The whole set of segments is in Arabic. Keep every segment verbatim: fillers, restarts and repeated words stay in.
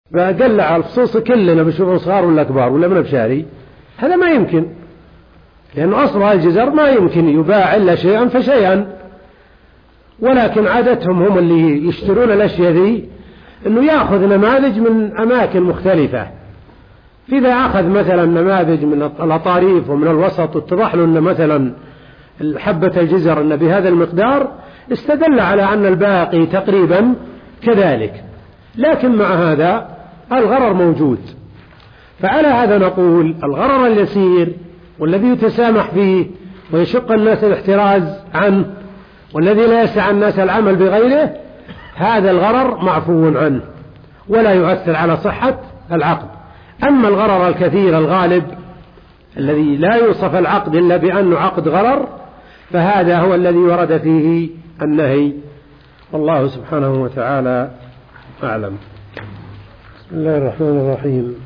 فقلع على الفصوص كلنا بشوفه صغار ولا كبار ولا من بشاري، هذا ما يمكن، لأنه أصل الجزر ما يمكن يباع إلا شيئا فشيئا. ولكن عادتهم هم اللي يشترون الأشياء ذي أنه يأخذ نماذج من أماكن مختلفة، فإذا أخذ مثلا نماذج من الأطاريف ومن الوسط واتضح له أن مثلا حبة الجزر أن بهذا المقدار، استدل على أن الباقي تقريبا كذلك. لكن مع هذا الغرر موجود، فعلى هذا نقول الغرر اليسير والذي يتسامح فيه ويشق الناس الاحتراز عنه والذي لا يسع الناس العمل بغيره، هذا الغرر معفو عنه ولا يؤثر على صحة العقد. أما الغرر الكثير الغالب الذي لا يوصف العقد إلا بأنه عقد غرر، فهذا هو الذي ورد فيه النهي، والله سبحانه وتعالى أعلم. بسم الله الرحمن الرحيم،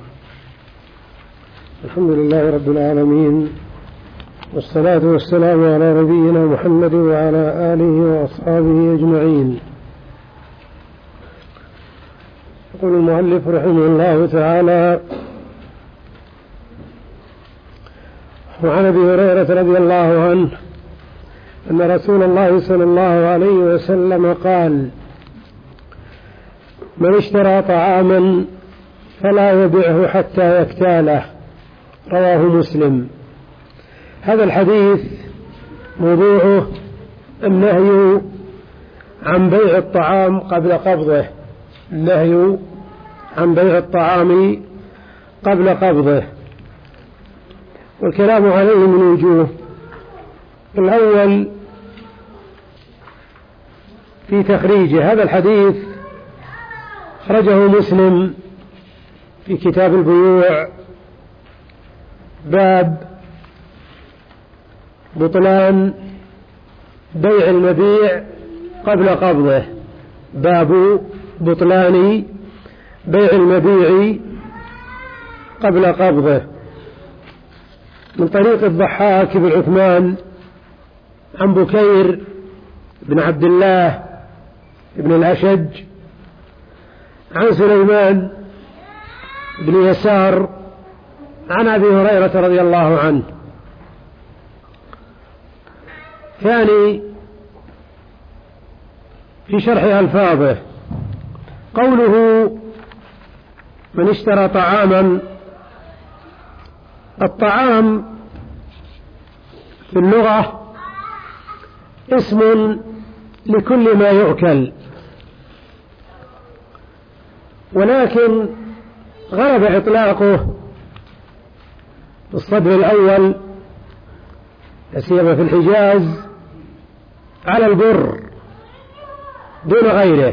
الحمد لله رب العالمين، والصلاة والسلام على نبينا محمد وعلى آله وأصحابه أجمعين. يقول المؤلف رحمه الله تعالى: وعن أبي هريرة رضي الله عنه أن رسول الله صلى الله عليه وسلم قال: من اشترى طعاما فلا يبيعه حتى يكتاله، رواه مسلم. هذا الحديث موضوعه النهي عن بيع الطعام قبل قبضه، النهي عن بيع الطعام قبل قبضه، والكلام عليه من وجوه. الأول في تخريجه، هذا الحديث خرجه مسلم في كتاب البيوع، باب بطلان بيع المبيع قبل قبضه، باب بطلان بيع المبيع قبل قبضه، من طريق الضحاك بن عثمان عن بكير بن عبد الله بن الأشج عن سليمان بن يسار عن أبي هريرة رضي الله عنه. ثاني في شرح ألفاظه، قوله من اشترى طعاما، الطعام في اللغة اسم لكل ما يؤكل، ولكن غلب إطلاقه في الصدر الأول سيما في الحجاز على البر دون غيره،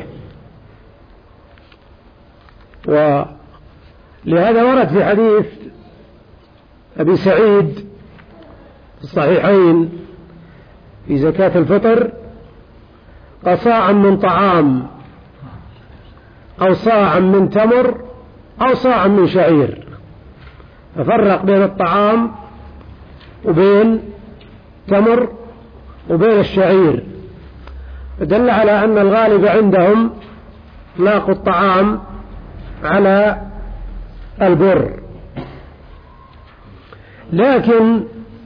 ولهذا ورد في حديث أبي سعيد في الصحيحين في زكاة الفطر: قصاعا من طعام أو صاعا من تمر أو صاعا من شعير، ففرق بين الطعام وبين تمر وبين الشعير، فدل على أن الغالب عندهم إطلاق الطعام على البر. لكن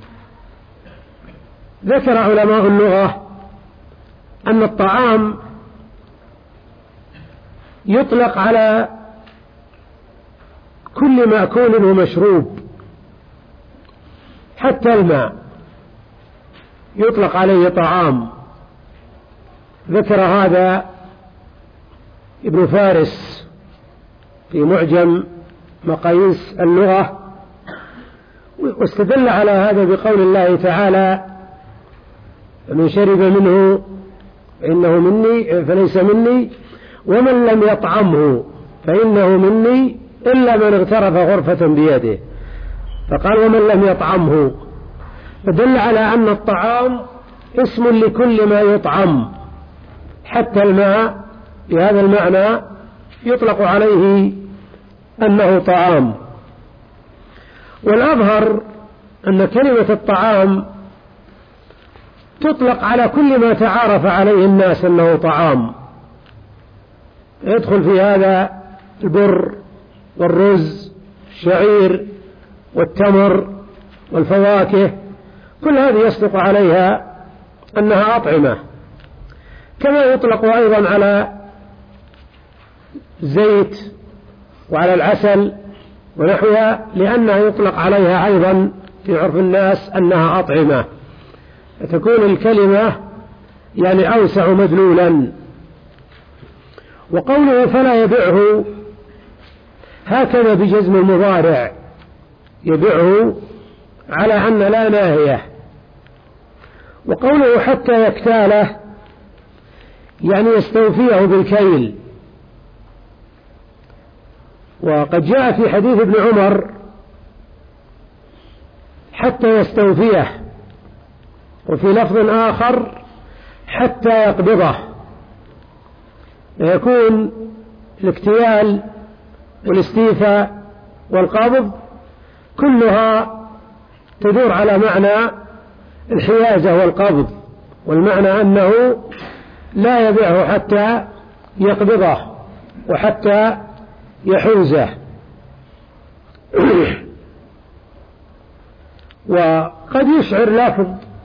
ذكر علماء اللغة أن الطعام يطلق على كل مأكول ومشروب، حتى الماء يطلق عليه طعام. ذكر هذا ابن فارس في معجم مقاييس اللغة، واستدل على هذا بقول الله تعالى: من شرب منه فإنه مني فليس مني ومن لم يطعمه فإنه مني إلا من اغترف غرفة بيده، فقال ومن لم يطعمه، فدل على أن الطعام اسم لكل ما يطعم، حتى الماء بهذا المعنى يطلق عليه أنه طعام. والأظهر أن كلمة الطعام تطلق على كل ما تعارف عليه الناس أنه طعام، يدخل في هذا البر والرز الشعير والتمر والفواكه، كل هذه يصدق عليها أنها أطعمة. كما يطلق أيضا على زيت وعلى العسل ونحوها، لأنها يطلق عليها أيضا في عرف الناس أنها أطعمة، فتكون الكلمة يعني أوسع مدلولا. وقوله فلا يبيعه هكذا بجزم المضارع، يبيعه على أن لا ناهية. وقوله حتى يكتاله يعني يستوفيه بالكيل. وقد جاء في حديث ابن عمر حتى يستوفيه، وفي لفظ آخر حتى يقبضه، فيكون الاكتيال والاستيفاء والقبض كلها تدور على معنى الحيازة والقبض، والمعنى أنه لا يبيعه حتى يقبضه وحتى يحوزه. وقد يشعر لفظ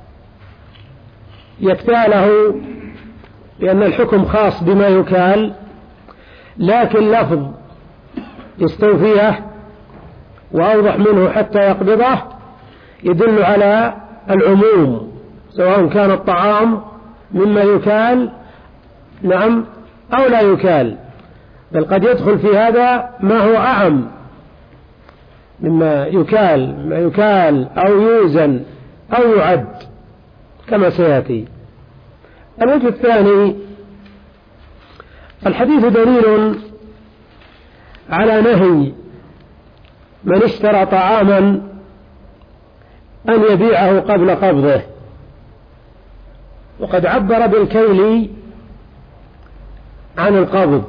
يكتاله لأن الحكم خاص بما يكال، لكن لفظ يستوفيه وأوضح منه حتى يقبضه يدل على العموم، سواء كان الطعام مما يكال نعم أو لا يكال، بل قد يدخل في هذا ما هو أعم مما يكال، ما يكال أو يوزن أو يعد كما سيأتي. الوجه الثاني، الحديث دليل على نهي من اشترى طعاما أن يبيعه قبل قبضه، وقد عبر بالكيل عن القبض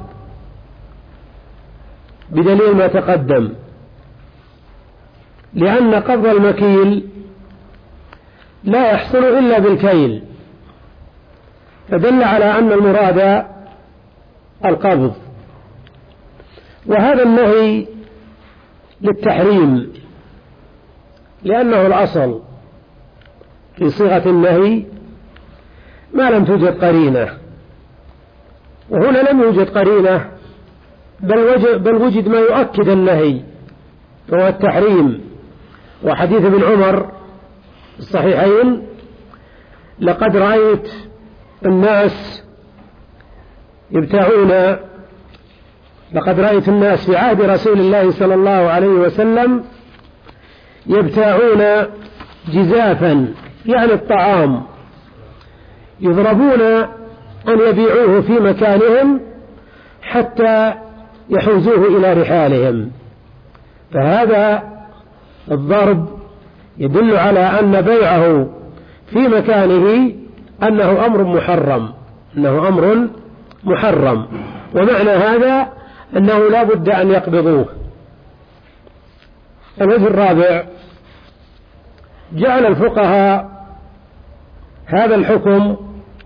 بدليل ما تقدم، لأن قبض المكيل لا يحصل إلا بالكيل، فدل على أن المراد القبض. وهذا النهي للتحريم، لأنه الأصل في صيغة النهي ما لم توجد قرينة، وهنا لم يوجد قرينة، بل وجد, بل وجد ما يؤكد النهي وهو التحريم. وحديث ابن عمر الصحيحين لقد رأيت الناس يبتاعون لقد رأيت الناس في عهد رسول الله صلى الله عليه وسلم يبتاعون جزافا يعني الطعام، يضربون أن يبيعوه في مكانهم حتى يحوزوه إلى رحالهم. فهذا الضرب يدل على أن بيعه في مكانه أنه أمر محرم، أنه أمر محرم، ومعنى هذا أنه لا بد أن يقبضوه. الوجه الرابع، جعل الفقهاء هذا الحكم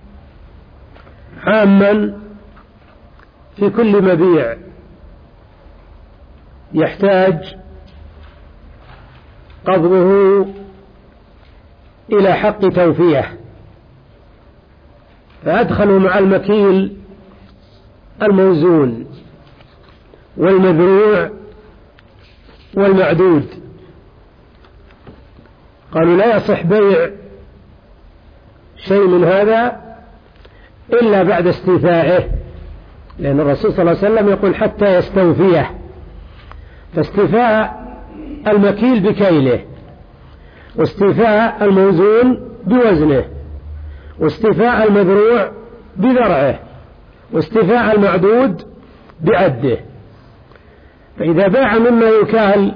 عاما في كل مبيع يحتاج قبضه إلى حق توفيه، فأدخلوا مع المكيل الموزون والمذروع والمعدود. قالوا لا يصح بيع شيء من هذا إلا بعد استيفائه، لأن الرسول صلى الله عليه وسلم يقول حتى يستوفيه، فاستيفاء المكيل بكيله، واستيفاء الموزون بوزنه، واستيفاء المذروع بذرعه، واستيفاء المعدود بعده. فإذا باع مما يكال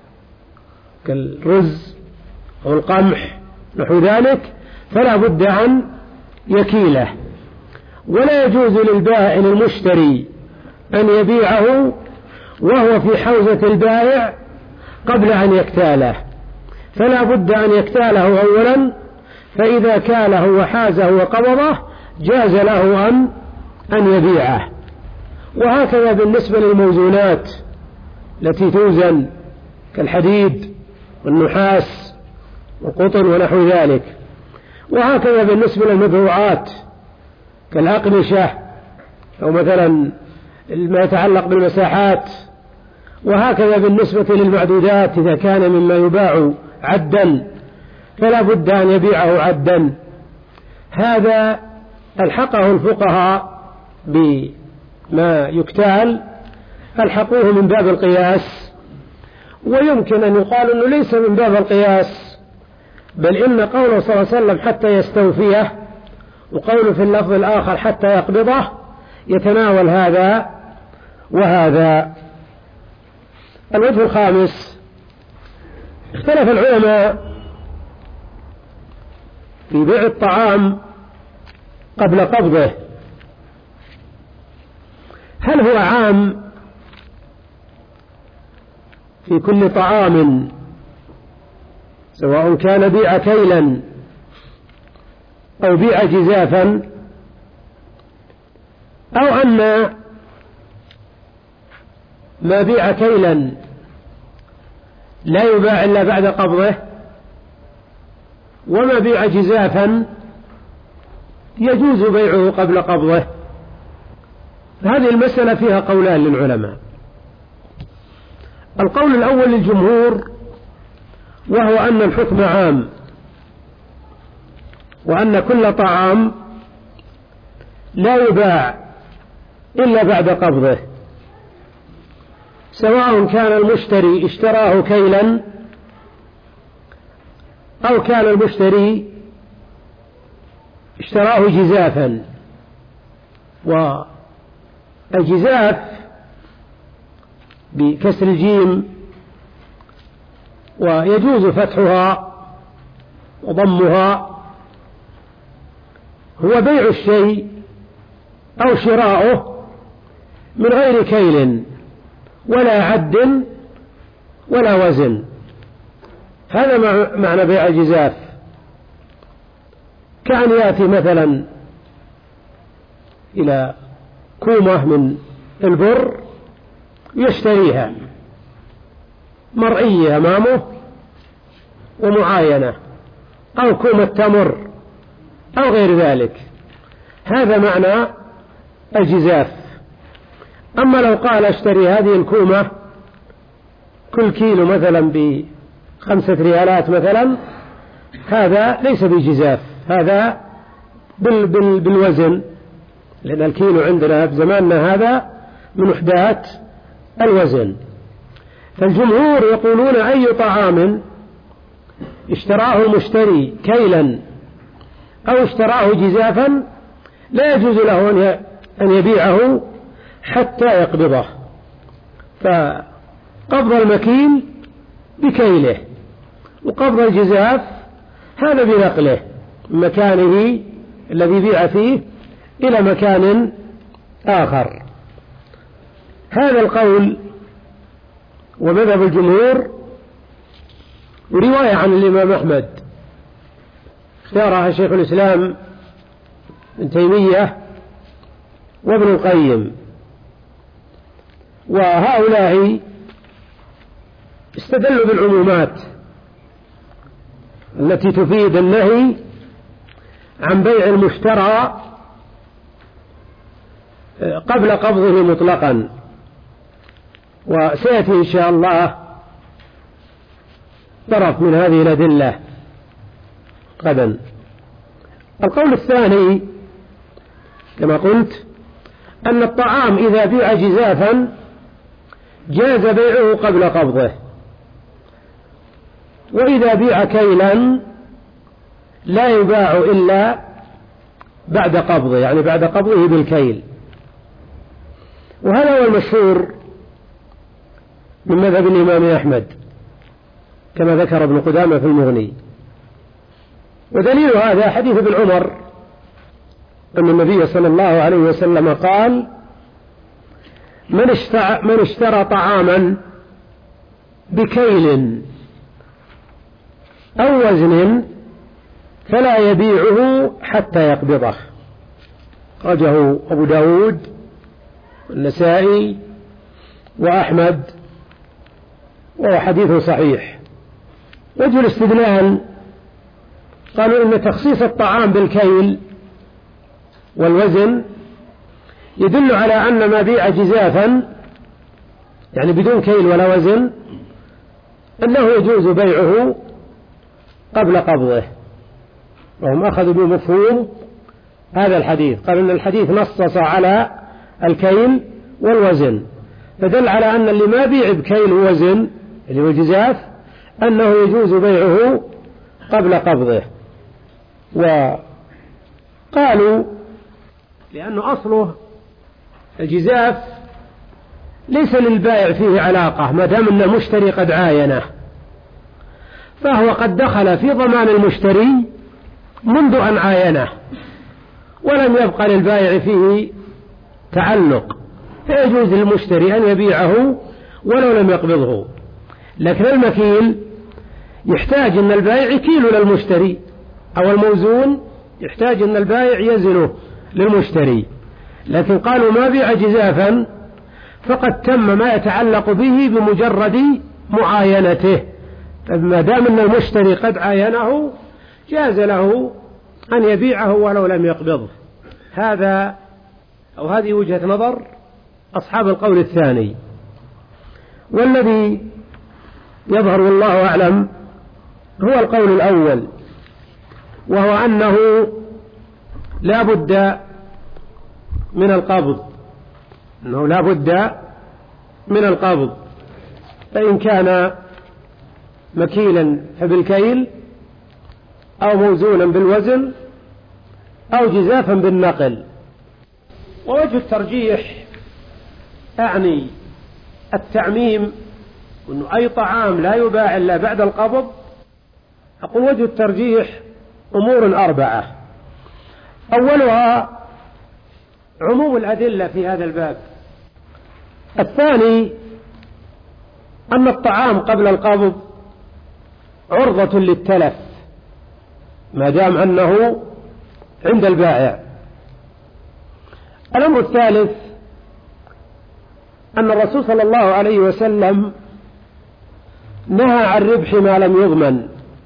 كالرز أو القمح نحو ذلك فلا بد أن يكيله، ولا يجوز للبائع المشتري أن يبيعه وهو في حوزة البائع قبل أن يكتاله، فلا بد أن يكتاله أولا، فإذا كاله وحازه وقبضه جاز له أن أن يبيعه. وهكذا بالنسبة للموزونات التي توزن كالحديد والنحاس والقطن ونحو ذلك. وهكذا بالنسبة للمبيوعات كالأقمشة أو مثلا ما يتعلق بالمساحات. وهكذا بالنسبة للمعدودات إذا كان مما يباع عدا فلا بد أن يبيعه عدا. هذا ألحقه الفقهاء بما يكتال ألحقوه من باب القياس، ويمكن أن يقال أنه ليس من باب القياس، بل إن قوله صلى الله عليه وسلم حتى يستوفيه وقوله في اللفظ الآخر حتى يقبضه يتناول هذا وهذا. الوجه الخامس: اختلف العلماء في بيع الطعام قبل قبضه، هل هو عام في كل طعام سواء كان بيع كيلا أو بيع جزافا، أو أن ما بيع كيلا لا يباع إلا بعد قبضه، وما بيع جزافا يجوز بيعه قبل قبضه. هذه المسألة فيها قولان للعلماء. القول الأول للجمهور وهو أن الحكم عام، وأن كل طعام لا يباع إلا بعد قبضه، سواء كان المشتري اشتراه كيلا أو كان المشتري اشتراه جزافا. والجزاف بكسر الجيم ويجوز فتحها وضمها، هو بيع الشيء أو شراؤه من غير كيل ولا عد ولا وزن. هذا معنى بيع الجزاف، كأن يأتي مثلا إلى كومة من البر يشتريها مرئية أمامه ومعاينة، أو كومة تمر أو غير ذلك، هذا معنى الجزاف. أما لو قال اشتري هذه الكومة كل كيلو مثلا بخمسة ريالات مثلا، هذا ليس بجزاف، هذا بال بال بالوزن، لأن الكيلو عندنا في زماننا هذا من وحدات الوزن. فالجمهور يقولون أي طعام اشتراه المشتري كيلا أو اشتراه جزافا لا يجوز له أن يبيعه حتى يقبضه، فقبض المكيل بكيله، وقبض الجزاف هذا بنقله من مكانه الذي بيع فيه إلى مكان آخر. هذا القول ومذهب الجمهور، ورواية عن الإمام أحمد اختارها شيخ الإسلام ابن تيمية وابن القيم. وهؤلاء استدلوا بالعمومات التي تفيد النهي عن بيع المشترى قبل قبضه مطلقا، وسيأتي إن شاء الله طرف من هذه الأدلة غدا. القول الثاني كما قلت أن الطعام إذا بيع جزافا جاز بيعه قبل قبضه، وإذا بيع كيلا لا يباع إلا بعد قبضه، يعني بعد قبضه بالكيل. وهذا هو المشهور من مذهب الإمام أحمد كما ذكر ابن قدامة في المغني. ودليل هذا حديث ابن عمر أن النبي صلى الله عليه وسلم قال: من اشترى, من اشترى طعاما بكيل أو وزن فلا يبيعه حتى يقبضه. أخرجه أبو داود والنسائي وأحمد وهو حديث صحيح. وجه الاستدلال قالوا إن تخصيص الطعام بالكيل والوزن يدل على أن ما بيع جزافا يعني بدون كيل ولا وزن أنه يجوز بيعه قبل قبضه، وهم أخذوا بمفهوم هذا الحديث، قالوا أن الحديث نصص على الكيل والوزن، فدل على أن اللي ما بيع بكيل ووزن اللي هو جزاف أنه يجوز بيعه قبل قبضه. وقالوا لأنه أصله الجزاف ليس للبائع فيه علاقة ما دام أن المشتري قد عاينه، فهو قد دخل في ضمان المشتري منذ أن عاينه ولم يبقى للبائع فيه تعلق، فيجوز للمشتري أن يبيعه ولو لم يقبضه. لكن المكيل يحتاج أن البائع يكيل للمشتري، أو الموزون يحتاج أن البائع يزنه للمشتري. لكن قالوا ما بيع جزافا فقد تم ما يتعلق به بمجرد معاينته، فما دام أن المشتري قد عاينه جاز له أن يبيعه ولو لم يقبضه. هذا أو هذه وجهة نظر أصحاب القول الثاني. والذي يظهر والله أعلم هو القول الأول، وهو أنه لا بد من القبض، أنه لا بد من القبض، فإن كان مكيلا فبالكيل أو موزونا بالوزن أو جزافا بالنقل. ووجه الترجيح أعني التعميم، وأنه أي طعام لا يباع إلا بعد القبض. أقول وجه الترجيح أمور أربعة، أولها عموم الأدلة في هذا الباب، الثاني أن الطعام قبل القبض عرضة للتلف ما دام أنه عند البائع. الأمر الثالث أن الرسول صلى الله عليه وسلم نهى عن ربح ما لم يضمن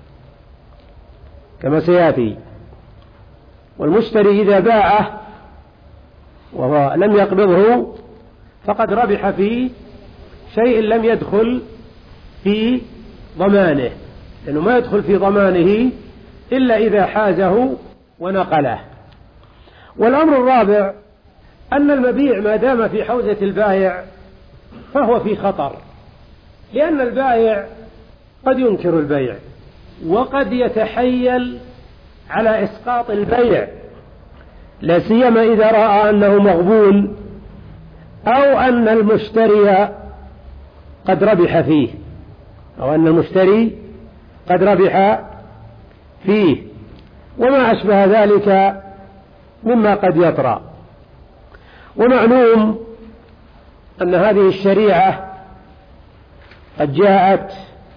كما سيأتي، والمشتري إذا باعه وهو لم يقبضه فقد ربح في شيء لم يدخل في ضمانه، لأنه ما يدخل في ضمانه إلا إذا حازه ونقله. والأمر الرابع أن المبيع ما دام في حوزة البائع فهو في خطر، لأن البائع قد ينكر البيع وقد يتحيل على إسقاط البيع، لا سيما إذا رأى أنه مغبون أو أن المشتري قد ربح فيه أو أن المشتري قد ربح فيه وما أشبه ذلك مما قد يطرأ. ومعلوم أن هذه الشريعة قد جاءت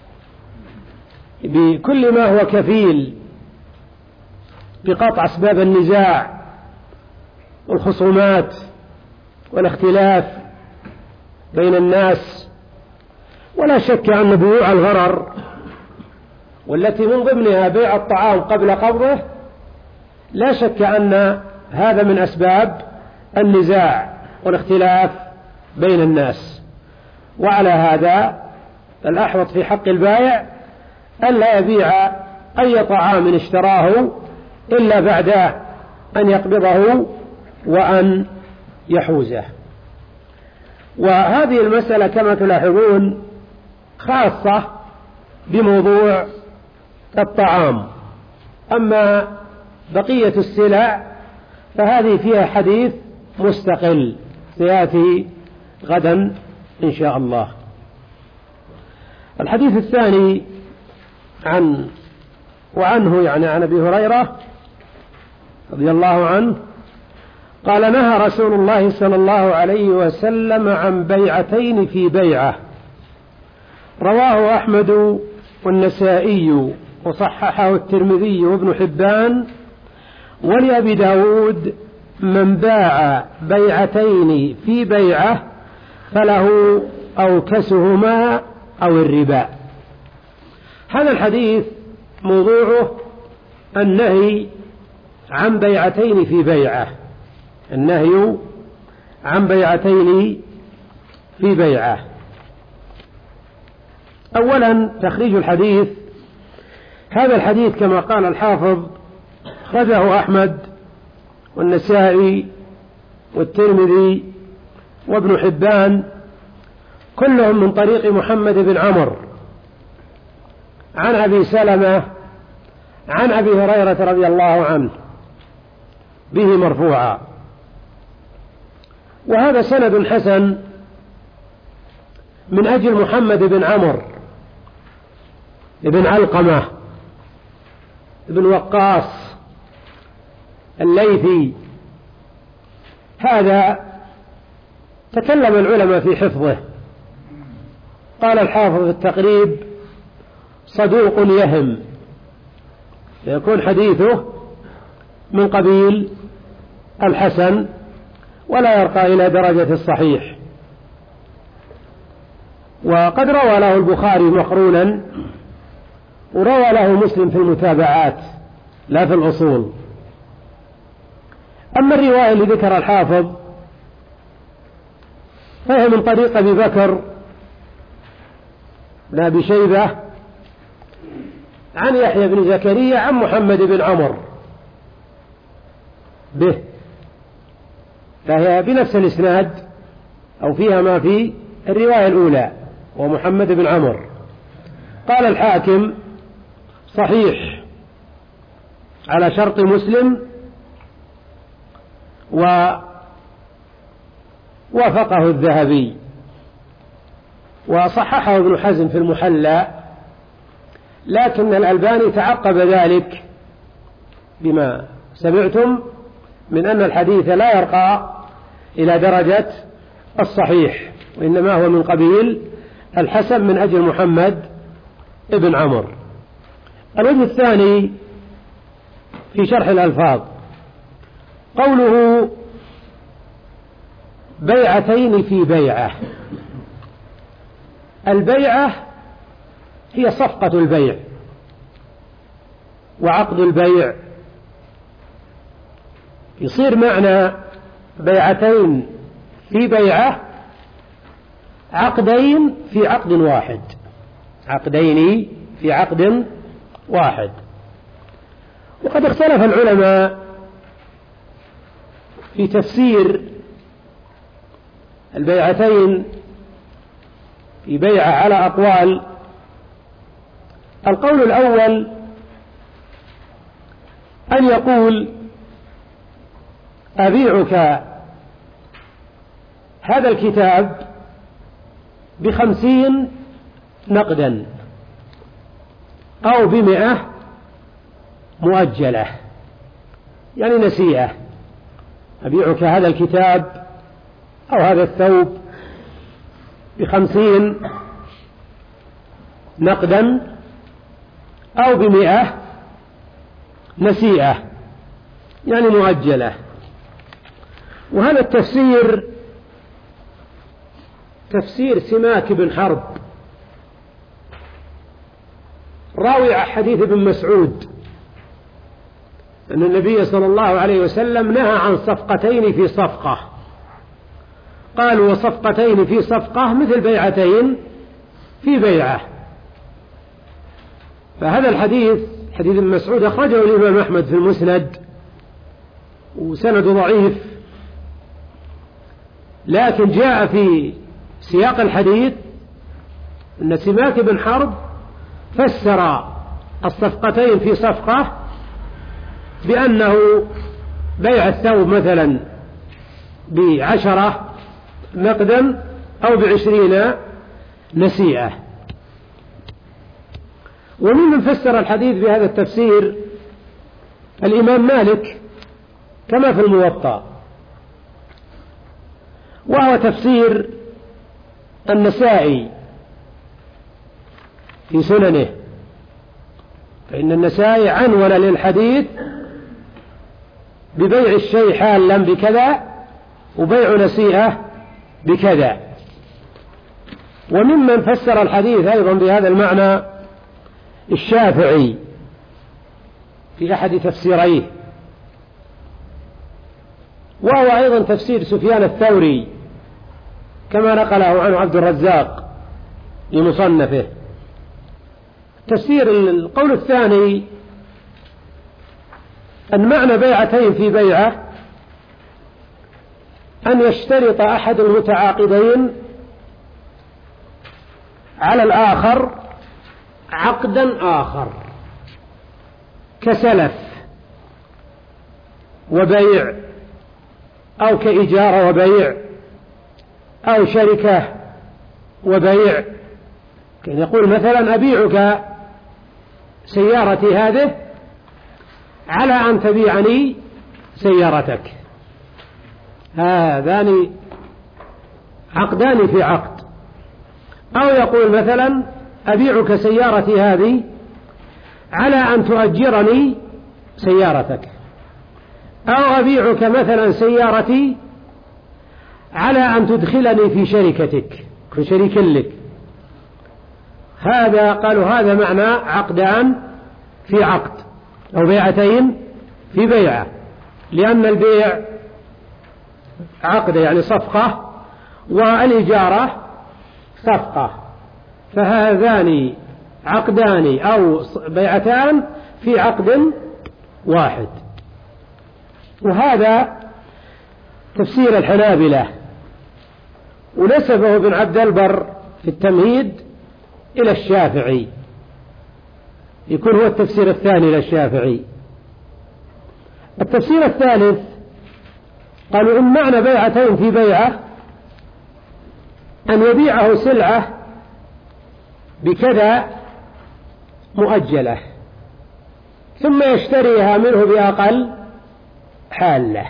بكل ما هو كفيل بقطع أسباب النزاع والخصومات والاختلاف بين الناس. ولا شك أن بيوع الغرر والتي من ضمنها بيع الطعام قبل قبضه لا شك أن هذا من أسباب النزاع والاختلاف بين الناس. وعلى هذا الأحوط في حق البائع ألا يبيع أي طعام اشتراه إلا بعد أن يقبضه وأن يحوزه. وهذه المسألة كما تلاحظون خاصة بموضوع الطعام. أما بقية السلع فهذه فيها حديث مستقل سيأتي غدا إن شاء الله. الحديث الثاني عن وعنه يعني عن أبي هريرة رضي الله عنه قال نهى رسول الله صلى الله عليه وسلم عن بيعتين في بيعة، رواه أحمد والنسائي وصححه الترمذي وابن حبان. ولأبي داود من باع بيعتين في بيعة فله أوكسهما أو الربا. هذا الحديث موضوعه النهي عن بيعتين في بيعة، النهي عن بيعتين في بيعة. أولا تخريج الحديث. هذا الحديث كما قال الحافظ خرجه أحمد والنسائي والترمذي وابن حبان كلهم من طريق محمد بن عمرو عن أبي سلمة عن أبي هريرة رضي الله عنه به مرفوعا، وهذا سند حسن من أجل محمد بن عمرو بن علقمة بن وقاص الليثي. هذا تكلم العلماء في حفظه. قال الحافظ في التقريب صدوق يهم، يكون حديثه من قبيل الحسن ولا يرقى إلى درجة الصحيح. وقد روى له البخاري مقرونا وروى له مسلم في المتابعات لا في الأصول. أما الرواية اللي ذكر الحافظ فهي من طريق أبي بكر بن أبي شيبة عن يحيى بن زكريا عن محمد بن عمرو به، فهي بنفس الإسناد أو فيها ما في الرواية الأولى ومحمد بن عمرو. قال الحاكم صحيح على شرط مسلم، ووافقه الذهبي، وصححه ابن حزم في المحلى، لكن الألباني تعقب ذلك بما سمعتم من أن الحديث لا يرقى إلى درجة الصحيح، وإنما هو من قبيل الحسن من أجل محمد ابن عمرو. الوجه الثاني في شرح الألفاظ قوله بيعتين في بيعة. البيعة هي صفقة البيع وعقد البيع. يصير معنى بيعتين في بيعة عقدين في عقد واحد، عقدين في عقد واحد. وقد اختلف العلماء في تفسير البيعتين في بيعة على أقوال. القول الأول أن يقول أبيعك هذا الكتاب بخمسين نقدا أو بمئة مؤجلة، يعني نسيئة. أبيعك هذا الكتاب أو هذا الثوب بخمسين نقدا أو بمئة نسيئة، يعني مؤجلة. وهذا التفسير تفسير سماك بن حرب راوي حديث ابن مسعود أن النبي صلى الله عليه وسلم نهى عن صفقتين في صفقة. قالوا وصفقتين في صفقة مثل بيعتين في بيعة. فهذا الحديث حديث ابن مسعود أخرجه الإمام أحمد في المسند وسند ضعيف، لكن جاء في سياق الحديث أن سماك بن حرب فسر الصفقتين في صفقة بأنه بيع الثوب مثلا بعشرة نقدا أو بعشرين نسيئة. وممن فسر الحديث بهذا التفسير الإمام مالك كما في الموطأ، وهو تفسير النسائي في سننه، فإن النسائي عنون للحديث ببيع الشيء حالا بكذا وبيع نسيئة بكذا. وممن فسر الحديث أيضا بهذا المعنى الشافعي في أحد تفسيريه، وهو أيضا تفسير سفيان الثوري كما نقله عنه عبد الرزاق لمصنفه. تفسير القول الثاني أن معنى بيعتين في بيعة أن يشترط أحد المتعاقدين على الآخر عقدا آخر كسلف وبيع أو كإجارة وبيع أو شركة وبيع، كان يقول مثلا أبيعك سيارتي هذه على أن تبيعني سيارتك، هذان عقدان في عقد. أو يقول مثلا أبيعك سيارتي هذه على أن تؤجرني سيارتك، أو أبيعك مثلا سيارتي على أن تدخلني في شركتك كشريك لك. هذا قالوا هذا معنى عقدان في عقد أو بيعتين في بيعة، لأن البيع عقد يعني صفقة والإجارة صفقة، فهذان عقدان أو بيعتان في عقد واحد. وهذا تفسير الحنابلة، ونسبه ابن عبد البر في التمهيد إلى الشافعي، يكون هو التفسير الثاني للشافعي. التفسير الثالث قالوا إن معنى بيعتين في بيعة أن يبيعه سلعة بكذا مؤجلة ثم يشتريها منه بأقل حالة.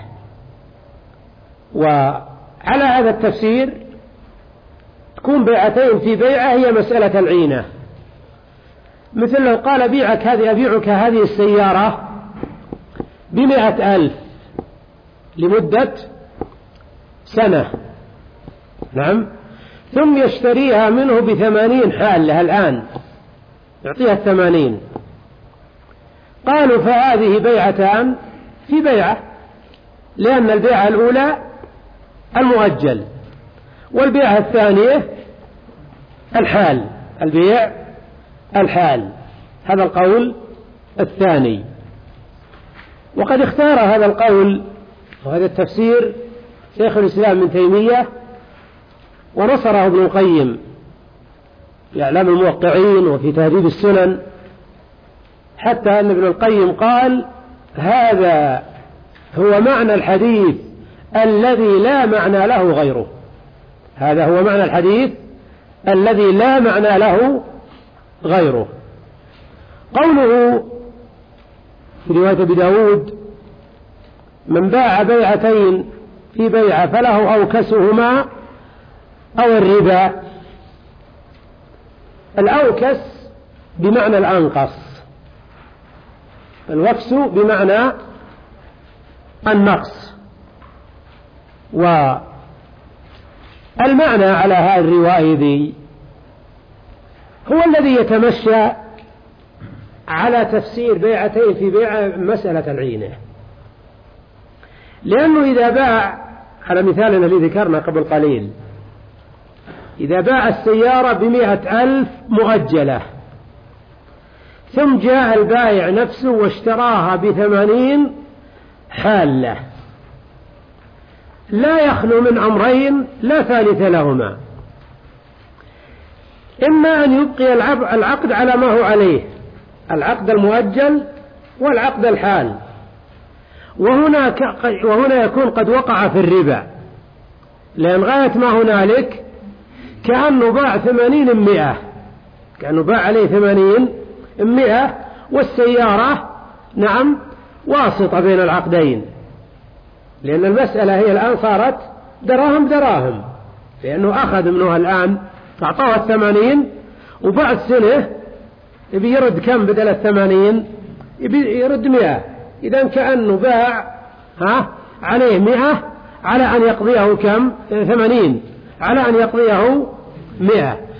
وعلى هذا التفسير تكون بيعتين في بيعة هي مسألة العينة، مثل لو قال بيعك هذه أبيعك هذه السيارة بمئة ألف لمدة سنة، نعم، ثم يشتريها منه بثمانين حالة الآن يعطيها الثمانين، قالوا فهذه بيعتان في بيعة، لأن البيعة الأولى المؤجل والبيعة الثانية الحال، البيع الحال. هذا القول الثاني. وقد اختار هذا القول وهذا التفسير شيخ الإسلام ابن تيمية، ونصره ابن القيم في إعلام الموقعين وفي تهذيب السنن، حتى أن ابن القيم قال هذا هو معنى الحديث الذي لا معنى له غيره، هذا هو معنى الحديث الذي لا معنى له غيره. قوله في رواية أبي داود من باع بيعتين في بيعة فله أوكسهما أو الربا، الأوكس بمعنى الأنقص، الوكس بمعنى النقص. والمعنى على هذه الرواية ذي هو الذي يتمشى على تفسير بيعتين في بيعة مسألة العينة، لأنه إذا باع على مثالنا الذي ذكرنا قبل قليل، إذا باع السيارة بمئة ألف مؤجلة ثم جاء البائع نفسه واشتراها بثمانين حالة، لا يخلو من أمرين لا ثالث لهما، إما أن يبقي العقد على ما هو عليه، العقد المؤجل والعقد الحال، وهنا, وهنا يكون قد وقع في الربا، لأن غاية ما هنالك كأنه باع ثمانين مئة، كأنه باع عليه ثمانين مئة، والسيارة نعم واسطة بين العقدين، لأن المسألة هي الآن صارت دراهم دراهم، لأنه أخذ منها الآن فأعطاه الثمانين، وبعد سنة يبي يرد كم بدل الثمانين؟ يبي يرد مئة، إذن كأنه باع ها عليه مئة على أن يقضيه كم؟ ثمانين على أن يقضيه مئة،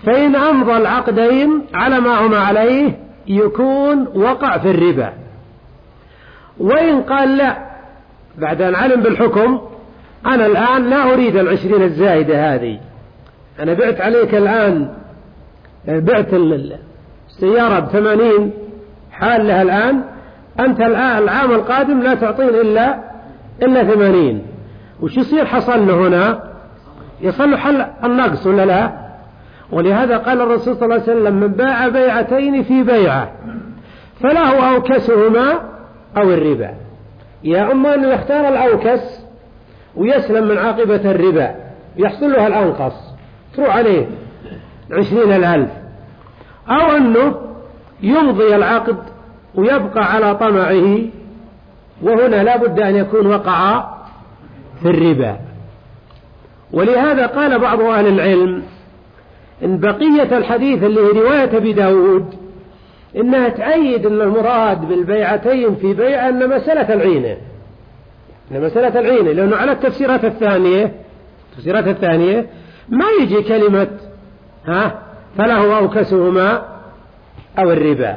فإن أمضى العقدين على ما هما عليه يكون وقع في الربا. وإن قال لا، بعد أن علم بالحكم، أنا الآن لا أريد العشرين الزائدة هذه، أنا بعت عليك الآن، بعت السيارة بثمانين حال لها الآن، أنت الآن العام القادم لا تعطين إلا إلا ثمانين. وش يصير حصل له هنا؟ يصل له حل النقص ولا لا؟ ولهذا قال الرسول صلى الله عليه وسلم: من باع بيعتين في بيعة فله أوكسهما أو الربا. يا أما أنه يختار الأوكس ويسلم من عاقبة الربا، يحصل له الأنقص تروح عليه عشرين الألف، أو أنه يمضي العقد ويبقى على طمعه، وهنا لا بد أن يكون وقع في الربا. ولهذا قال بعض أهل العلم إن بقية الحديث اللي هي رواية أبي داود إنها تأيد أن المراد بالبيعتين في بيعة أن مسألة العينة، أن مسألة العينة، لأنه على التفسيرات الثانية التفسيرات الثانية ما يجي كلمة ها فله أوكسهما أو الربا.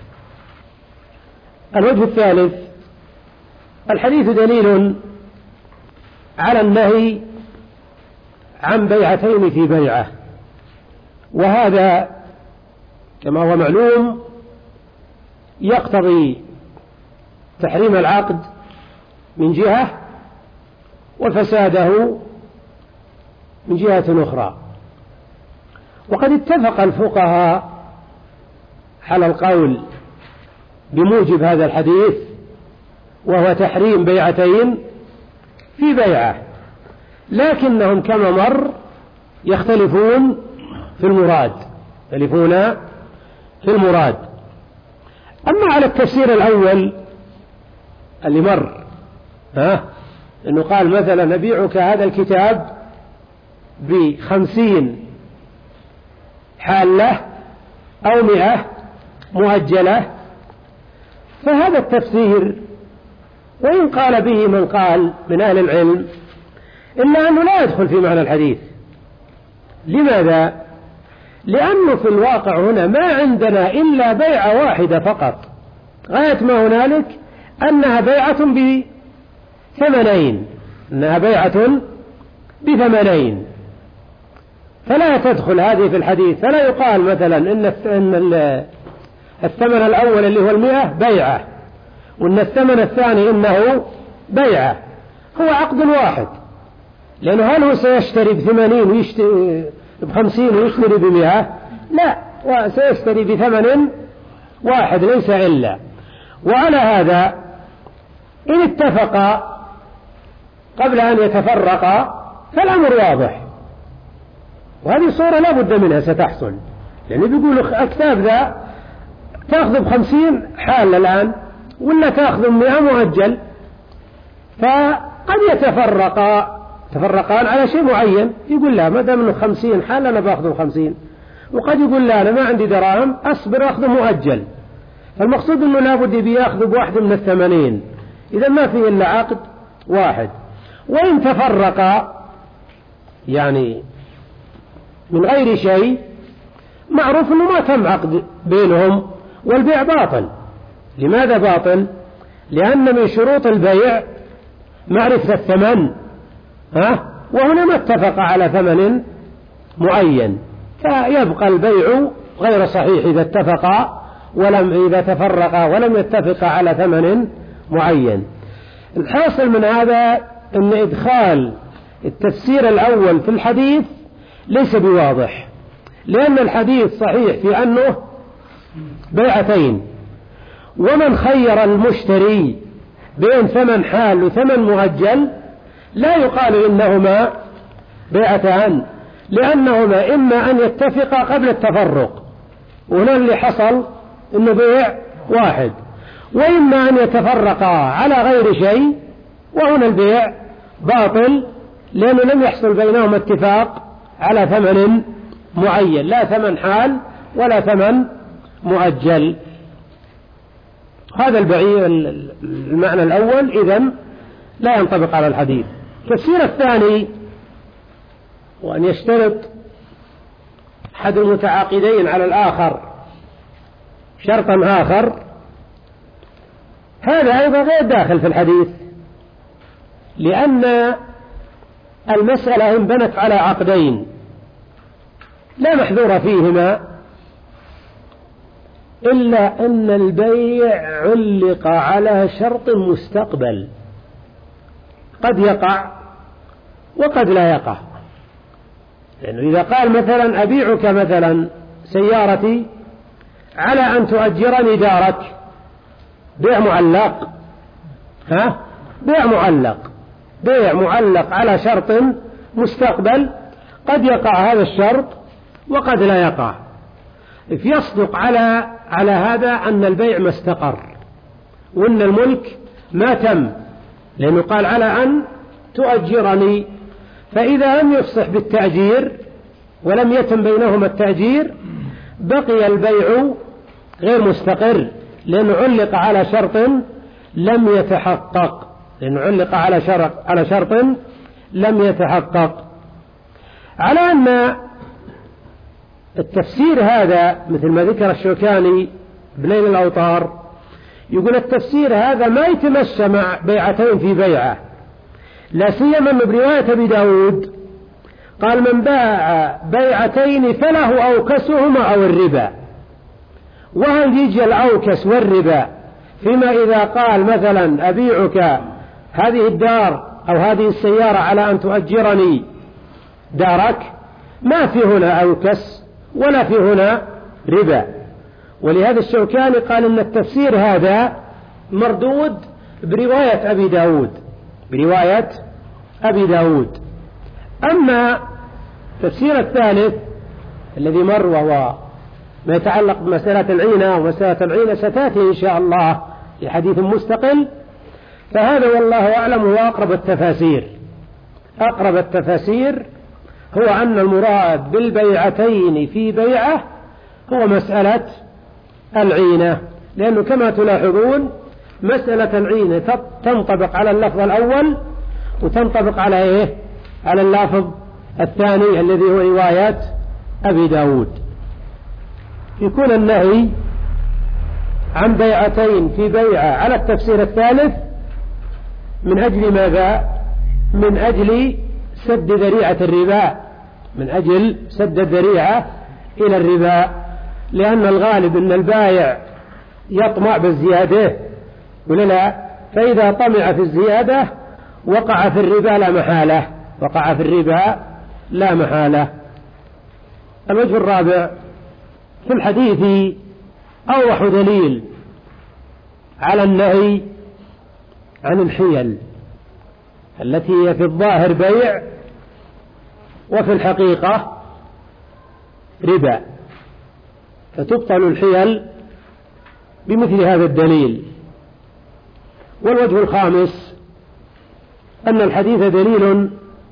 الوجه الثالث: الحديث دليل على النهي عن بيعتين في بيعة، وهذا كما هو معلوم يقتضي تحريم العقد من جهة وفساده من جهة أخرى. وقد اتفق الفقهاء على القول بموجب هذا الحديث، وهو تحريم بيعتين في بيعة، لكنهم كما مر يختلفون في المراد يختلفون في المراد. أما على التفسير الأول اللي مر، ها إنه قال مثلا: نبيعك هذا الكتاب بخمسين حالة أو مئة مؤجلة، فهذا التفسير وإن قال به من قال من أهل العلم إلا أنه لا يدخل في معنى الحديث. لماذا؟ لأنه في الواقع هنا ما عندنا إلا بيعة واحدة فقط، غاية ما هنالك أنها بيعة بثمنين أنها بيعة بثمنين فلا تدخل هذه في الحديث. فلا يقال مثلا إن الثمن الأول اللي هو المئة بيعة، وإن الثمن الثاني إنه بيعة، هو عقد واحد. لأنه هل هو سيشتري بثمانين ويشتري بخمسين ويشتري بمئة؟ لا، وسيشتري بثمن واحد ليس إلا. وعلى هذا إن اتفقا قبل أن يتفرقا فالأمر واضح، وهذه صورة لا بد منها ستحصل، لأنه بيقول أكتاب ذا تأخذ بخمسين حال الآن ولا تأخذ مئة مؤجل، فقد يتفرقا تفرقان على شيء معين. يقول لا، ما دام انه خمسين حال انا باخذه خمسين، وقد يقول لا، انا ما عندي دراهم اصبر اخذه مؤجل. فالمقصود انه لابد بياخذ بواحد من الثمانين، اذا ما فيه الا عقد واحد. وان تفرقا يعني من غير شيء، معروف انه ما تم عقد بينهم والبيع باطل. لماذا باطل؟ لان من شروط البيع معرفة الثمن، ها؟ وهنا ما اتفق على ثمن معين، فيبقى البيع غير صحيح إذا اتفقا ولم إذا تفرقا ولم يتفقا على ثمن معين. الحاصل من هذا أن إدخال التفسير الأول في الحديث ليس بواضح، لأن الحديث صحيح في أنه بيعتين، ومن خير المشتري بين ثمن حال وثمن مؤجل لا يقال إنهما بيعتان، لأنهما إما أن يتفقا قبل التفرق، وهنا اللي حصل إنه بيع واحد، وإما أن يتفرقا على غير شيء، وهنا البيع باطل لأنه لم يحصل بينهم اتفاق على ثمن معين، لا ثمن حال ولا ثمن مؤجل. هذا البعير المعنى الأول إذن لا ينطبق على الحديث. التفسير الثاني وأن يشترط أحد المتعاقدين على الآخر شرطا آخر، هذا أيضا غير داخل في الحديث، لأن المسألة انبنت على عقدين لا محذور فيهما، إلا أن البيع علق على شرط مستقبل قد يقع وقد لا يقع. لأنه إذا قال مثلا أبيعك مثلا سيارتي على أن تؤجرني دارك، بيع معلق، ها بيع معلق بيع معلق على شرط مستقبل، قد يقع هذا الشرط وقد لا يقع. يصدق على على هذا أن البيع ما استقر وأن الملك ما تم، لأنه قال على أن تؤجرني، فإذا لم يفصح بالتأجير ولم يتم بينهما التأجير بقي البيع غير مستقر، لأنه علق على شرط لم يتحقق لأنه علق على شرط على شرط لم يتحقق. على أن التفسير هذا مثل ما ذكر الشوكاني بنيل الأوطار، يقول التفسير هذا ما يتمشى مع بيعتين في بيعة، لا سيما من برواية أبي داود قال من باع بيعتين فله أوكسهما أو الربا. وهل يجي الأوكس والربا فيما إذا قال مثلا أبيعك هذه الدار أو هذه السيارة على أن تؤجرني دارك؟ ما في هنا أوكس ولا في هنا ربا. ولهذا الشوكاني قال إن التفسير هذا مردود برواية أبي داود برواية أبي داود. أما التفسير الثالث الذي مر وهو ما يتعلق بمسألة العينة، ومسألة العينة ستأتي إن شاء الله في حديث مستقل، فهذا والله أعلم هو أقرب التفاسير. أقرب التفاسير هو أن المراد بالبيعتين في بيعة هو مسألة العينة، لأنه كما تلاحظون مسألة العينة تنطبق على اللفظ الأول وتنطبق على إيه؟ على اللفظ الثاني الذي هو رواية أبي داود. يكون النهي عن بيعتين في بيعة على التفسير الثالث من أجل ماذا؟ من أجل سد ذريعة الربا، من أجل سد الذريعة إلى الربا، لأن الغالب أن البائع يطمع بالزيادة ولا لا؟ فإذا طمع في الزيادة وقع في الربا لا محالة وقع في الربا لا محالة. الوجه الرابع في الحديث أوضح دليل على النهي عن الحيل التي هي في الظاهر بيع وفي الحقيقة ربا، فتبطل الحيل بمثل هذا الدليل. والوجه الخامس أن الحديث دليل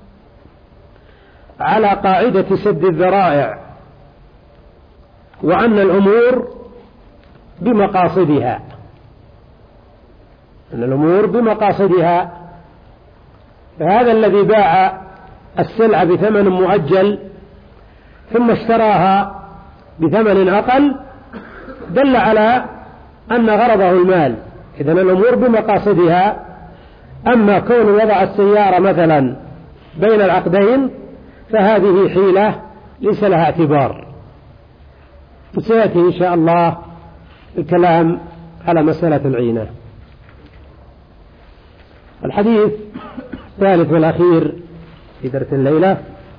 على قاعدة سد الذرائع، وأن الأمور بمقاصدها أن الأمور بمقاصدها فهذا الذي باع السلعة بثمن مؤجل ثم اشتراها بثمن أقل دل على أن غرضه المال، إذن الأمور بمقاصدها. أما كون وضع السيارة مثلا بين العقدين فهذه حيلة ليس لها اعتبار. سيأتي إن شاء الله الكلام على مسألة العينة. الحديث الثالث والأخير في درس الليلة،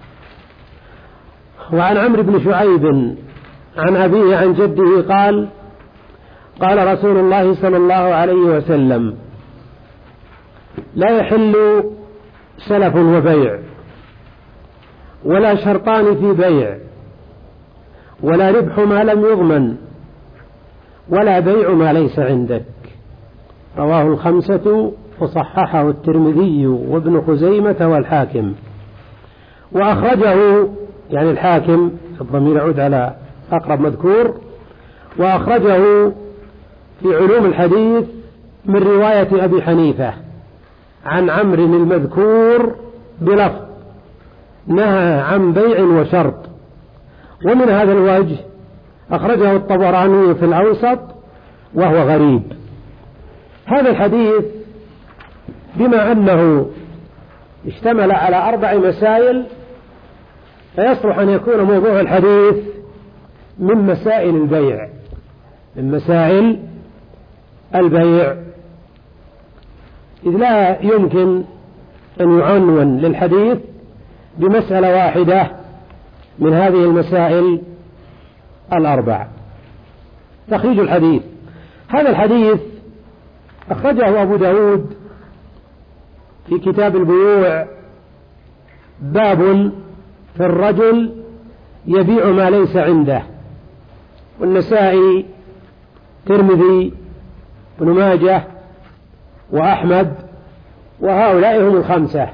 وعن عمرو بن شعيب عن أبيه عن جده قال قال رسول الله صلى الله عليه وسلم لا يحل سلف وبيع ولا شرطان في بيع ولا ربح ما لم يضمن ولا بيع ما ليس عندك. رواه الخمسة وصححه الترمذي وابن خزيمة والحاكم، وأخرجه يعني الحاكم الضمير يعود على أقرب مذكور، وأخرجه في علوم الحديث من رواية أبي حنيفة عن عمرو المذكور بلفظ نهى عن بيع وشرط ومن هذا الوجه أخرجه الطبراني في الأوسط وهو غريب. هذا الحديث بما أنه اشتمل على أربع مسائل فيصلح أن يكون موضوع الحديث من مسائل البيع من مسائل البيع إذ لا يمكن أن يعنون للحديث بمسألة واحدة من هذه المسائل الأربع. تخريج الحديث. هذا الحديث أخرجه أبو داود في كتاب البيوع باب في الرجل يبيع ما ليس عنده، والنسائي ترمذي بن ماجه وأحمد وهؤلاء هم الخمسة،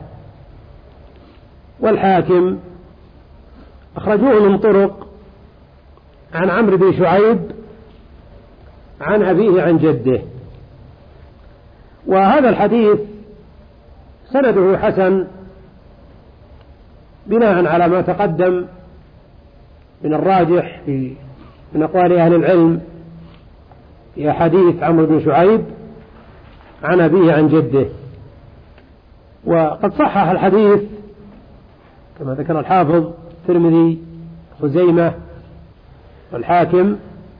والحاكم أخرجوه من طرق عن عمرو بن شعيب عن أبيه عن جده. وهذا الحديث سنده حسن بناء على ما تقدم من الراجح في من أقوال أهل العلم في حديث عمرو بن شعيب عن أبيه عن جده. وقد صحح الحديث كما ذكر الحافظ الترمذي خزيمة والحاكم،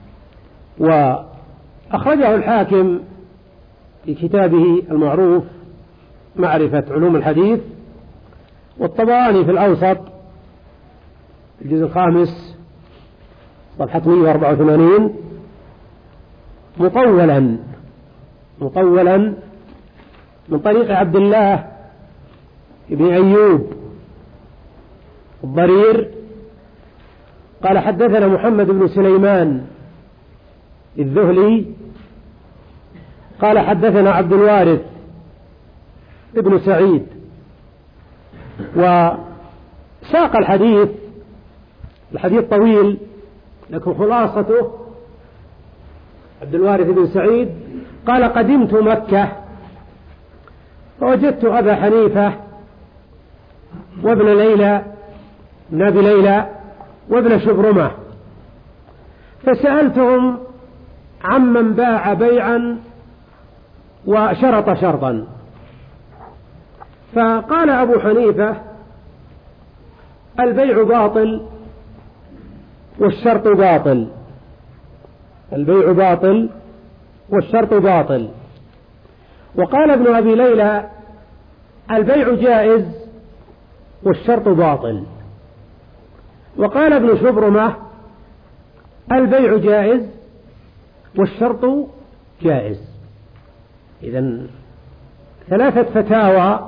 وأخرجه الحاكم في كتابه المعروف معرفة علوم الحديث، والطبراني في الأوسط الجزء الخامس صفحة مئة وأربعة وثمانين مطولا مطولا من طريق عبد الله بن أيوب الضرير قال حدثنا محمد بن سليمان الذهلي قال حدثنا عبد الوارث ابن سعيد. وساق الحديث الحديث طويل لكن خلاصته عبد الوارث بن سعيد قال قدمت مكة فوجدت أبا حنيفة وابن ليلى ابن أبي ليلى وابن شبرمة فسألتهم عمن باع بيعا وشرط شرطا، فقال أبو حنيفة البيع باطل والشرط باطل البيع باطل والشرط باطل. وقال ابن أبي ليلى البيع جائز والشرط باطل. وقال ابن شبرمة البيع جائز والشرط جائز. إذن ثلاثة فتاوى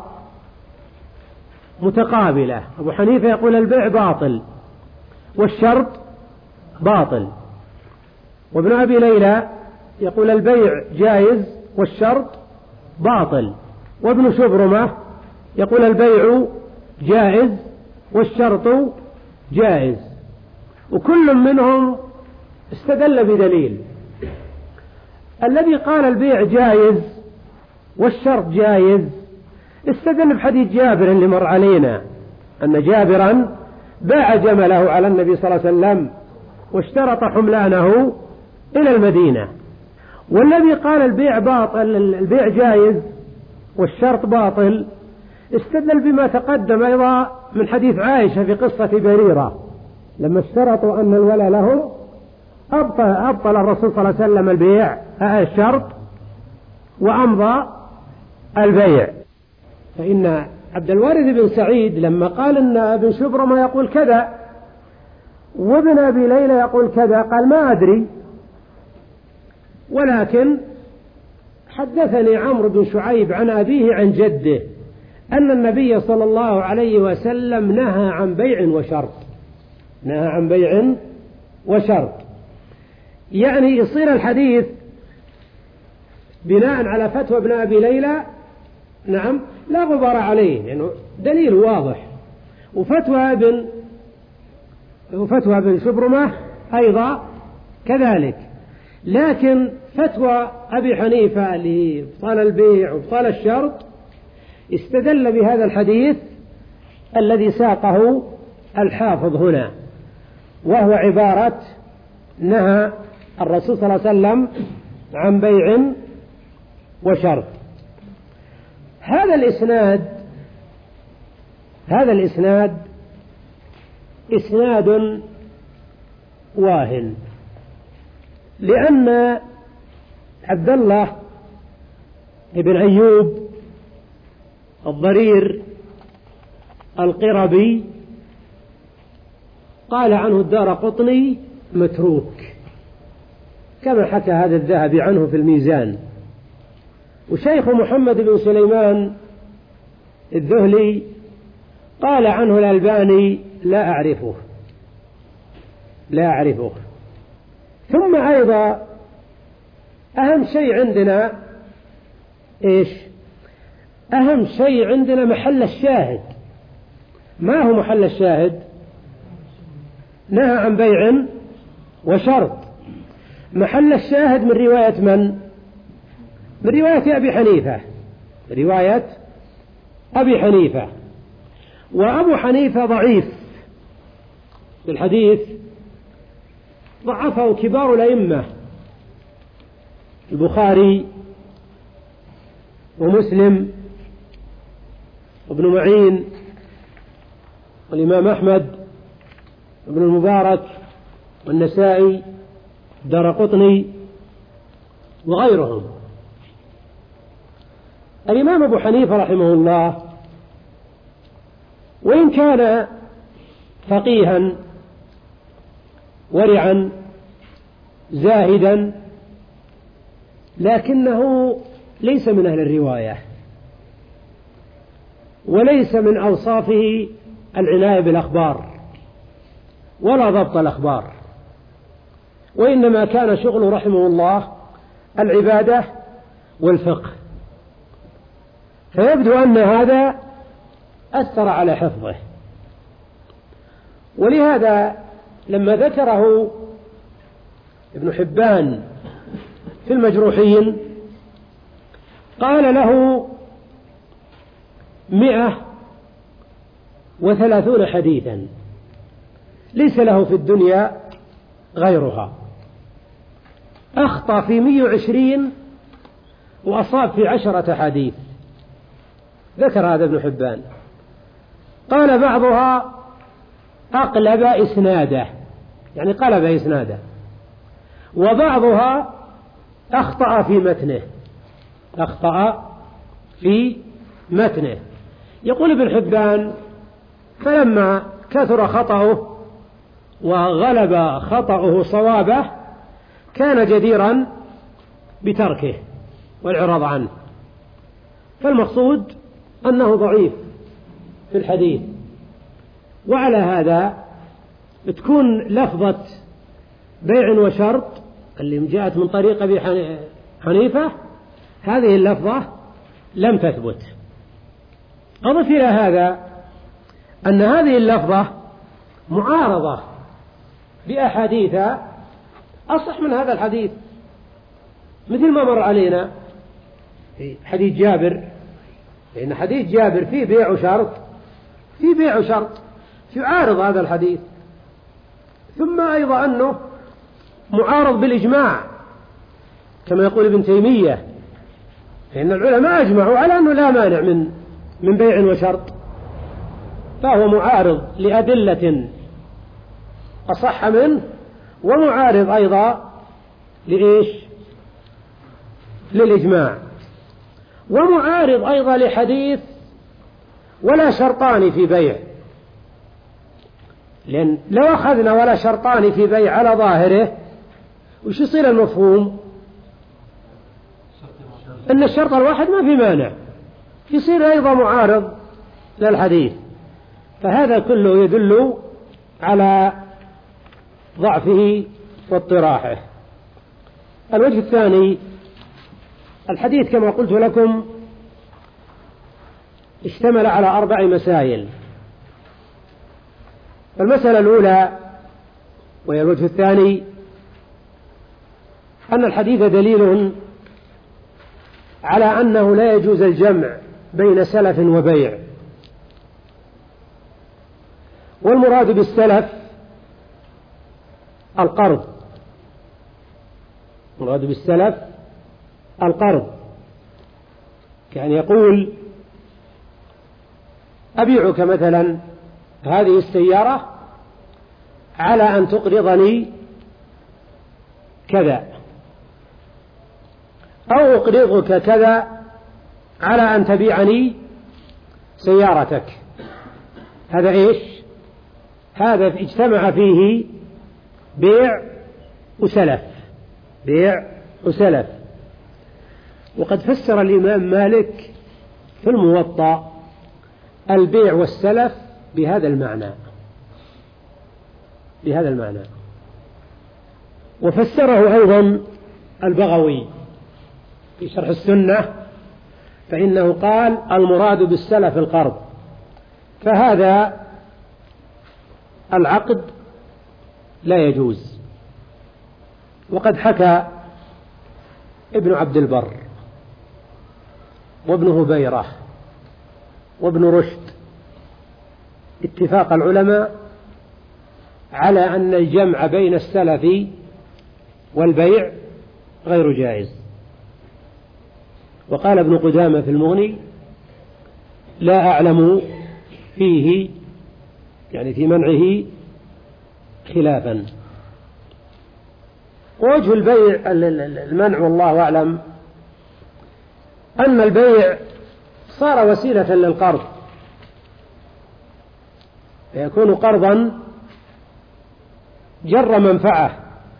متقابلة. أبو حنيفة يقول البيع باطل والشرط باطل، وابن أبي ليلى يقول البيع جائز والشرط باطل، وابن شبرمة يقول البيع جائز والشرط جائز. وكل منهم استدل بدليل. الذي قال البيع جائز والشرط جائز استدل بحديث جابر اللي مر علينا أن جابرا باع جمله على النبي صلى الله عليه وسلم واشترط حملانه إلى المدينة. والذي قال البيع باطل البيع جائز والشرط باطل استدل بما تقدم أيضا من حديث عائشة في قصة بريرة لما اشترطوا أن الولى له أبطل, أبطل الرسول صلى الله عليه وسلم البيع الشرط وأمضى البيع. فإن عبد الوارث بن سعيد لما قال أن ابن شبرمة يقول كذا وابن أبي ليلى يقول كذا قال ما أدري، ولكن حدثني عمرو بن شعيب عن أبيه عن جده أن النبي صلى الله عليه وسلم نهى عن بيع وشرط نهى عن بيع وشرط. يعني يصير الحديث بناء على فتوى ابن أبي ليلى نعم لا غبار عليه لأنه يعني دليل واضح، وفتوى ابن وفتوى ابن شبرمة أيضا كذلك. لكن فتوى أبي حنيفة لإبطال البيع وإبطال الشرط استدل بهذا الحديث الذي ساقه الحافظ هنا. وهو عبارة نهى الرسول صلى الله عليه وسلم عن بيع وشرط. هذا الإسناد هذا الإسناد إسناد واهن، لأن عبد الله بن أيوب الضرير القربي قال عنه الدارقطني متروك، كما حكى هذا الذهبي عنه في الميزان. وشيخ محمد بن سليمان الذهلي قال عنه الألباني لا أعرفه لا أعرفه ثم أيضا أهم شيء عندنا إيش؟ أهم شيء عندنا محل الشاهد. ما هو محل الشاهد؟ نهى عن بيع وشرط. محل الشاهد من رواية من؟ من رواية أبي حنيفة رواية أبي حنيفة وأبو حنيفة ضعيف في الحديث، ضعفه كبار الأئمة البخاري ومسلم وابن معين والإمام أحمد وابن المبارك والنسائي الدارقطني وغيرهم. الإمام أبو حنيفة رحمه الله وإن كان فقيها ورعا زاهدا لكنه ليس من أهل الرواية، وليس من أوصافه العناية بالأخبار ولا ضبط الأخبار، وإنما كان شغله رحمه الله العبادة والفقه، فيبدو أن هذا أثر على حفظه. ولهذا لما ذكره ابن حبان في المجروحين قال له مئة وثلاثون حديثا ليس له في الدنيا غيرها، أخطأ في مئة وعشرين وأصاب في عشرة حديث. ذكر هذا ابن حبان. قال بعضها أقلب إسناده، يعني قلب إسناده، وبعضها أخطأ في متنه أخطأ في متنه. يقول ابن حبان فلما كثر خطأه وغلب خطأه صوابه كان جديرا بتركه والإعراض عنه، فالمقصود أنه ضعيف في الحديث. وعلى هذا تكون لفظة بيع وشرط اللي جاءت من طريق أبي حنيفة هذه اللفظة لم تثبت. أضف إلى هذا أن هذه اللفظة معارضة بأحاديث أصح من هذا الحديث، مثل ما مر علينا في حديث جابر، لأن حديث جابر فيه بيع وشرط فيه بيع وشرط يعارض هذا الحديث. ثم أيضا أنه معارض بالإجماع كما يقول ابن تيمية، فإن العلماء أجمعوا على أنه لا مانع من من بيع وشرط، فهو معارض لأدلة أصح منه، ومعارض أيضا لإيش؟ للإجماع، ومعارض أيضا لحديث ولا شرطان في بيع، لأن لو أخذنا ولا شرطان في بيع على ظاهره وش يصير المفهوم؟ أن الشرط الواحد ما في مانع، يصير أيضا معارض للحديث. فهذا كله يدل على ضعفه واضطراحه. الوجه الثاني، الحديث كما قلت لكم اشتمل على أربع مسائل. المسألة الأولى وهي الوجه الثاني أن الحديث دليل على أنه لا يجوز الجمع بين سلف وبيع، والمراد بالسلف القرض، المراد بالسلف القرض، كان يقول أبيعك مثلا هذه السيارة على أن تقرضني كذا، أو أقرضك كذا على أن تبيعني سيارتك. هذا إيش؟ هذا اجتمع فيه بيع وسلف، بيع وسلف. وقد فسر الإمام مالك في الموطأ البيع والسلف بهذا المعنى، بهذا المعنى. وفسره أيضا البغوي في شرح السنة، فإنه قال المراد بالسلف القرض، فهذا العقد لا يجوز. وقد حكى ابن عبد البر وابن هبيرة وابن رشد اتفاق العلماء على أن الجمع بين السلف والبيع غير جائز. وقال ابن قدامة في المغني لا أعلم فيه، يعني في منعه، خلافا. ووجه البيع المنع والله أعلم أن البيع صار وسيلة للقرض، فيكون قرضا جر منفعة،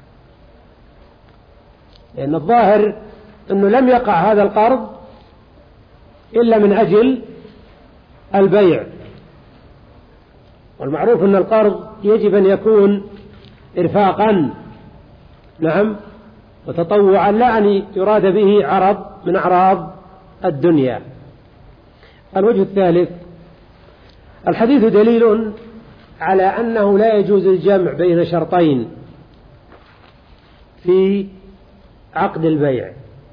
لأن الظاهر أنه لم يقع هذا القرض إلا من أجل البيع، والمعروف أن القرض يجب أن يكون إرفاقا، نعم، وتطوعا، لا أن يراد به عرض من أعراض الدنيا. الوجه الثالث، الحديث دليل على أنه لا يجوز الجمع بين شرطين في عقد البيع،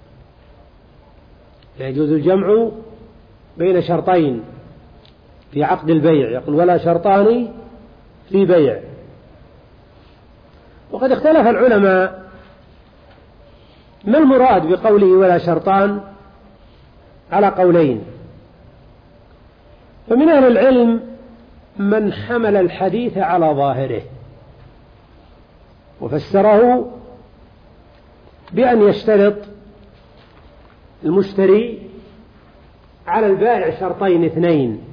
لا يجوز الجمع بين شرطين في عقد البيع، يقول ولا شرطان في بيع. وقد اختلف العلماء ما المراد بقوله ولا شرطان على قولين، فمن أهل العلم من حمل الحديث على ظاهره وفسره بأن يشترط المشتري على البائع شرطين اثنين،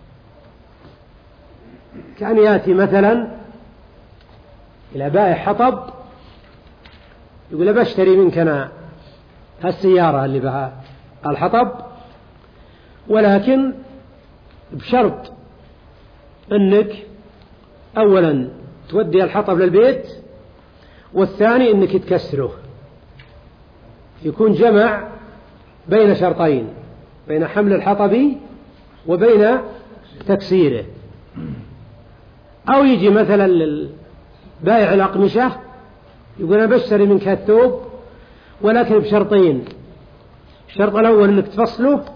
كان يأتي مثلا إلى بائع حطب يقول بشتري منك أنا هالسيارة اللي بها الحطب، ولكن بشرط أنك أولا تودي الحطب للبيت، والثاني أنك تكسره، يكون جمع بين شرطين، بين حمل الحطب وبين تكسيره. أو يجي مثلا للبائع الأقمشة يقول أنا بشتري منك الثوب ولكن بشرطين، الشرط الأول أنك تفصله،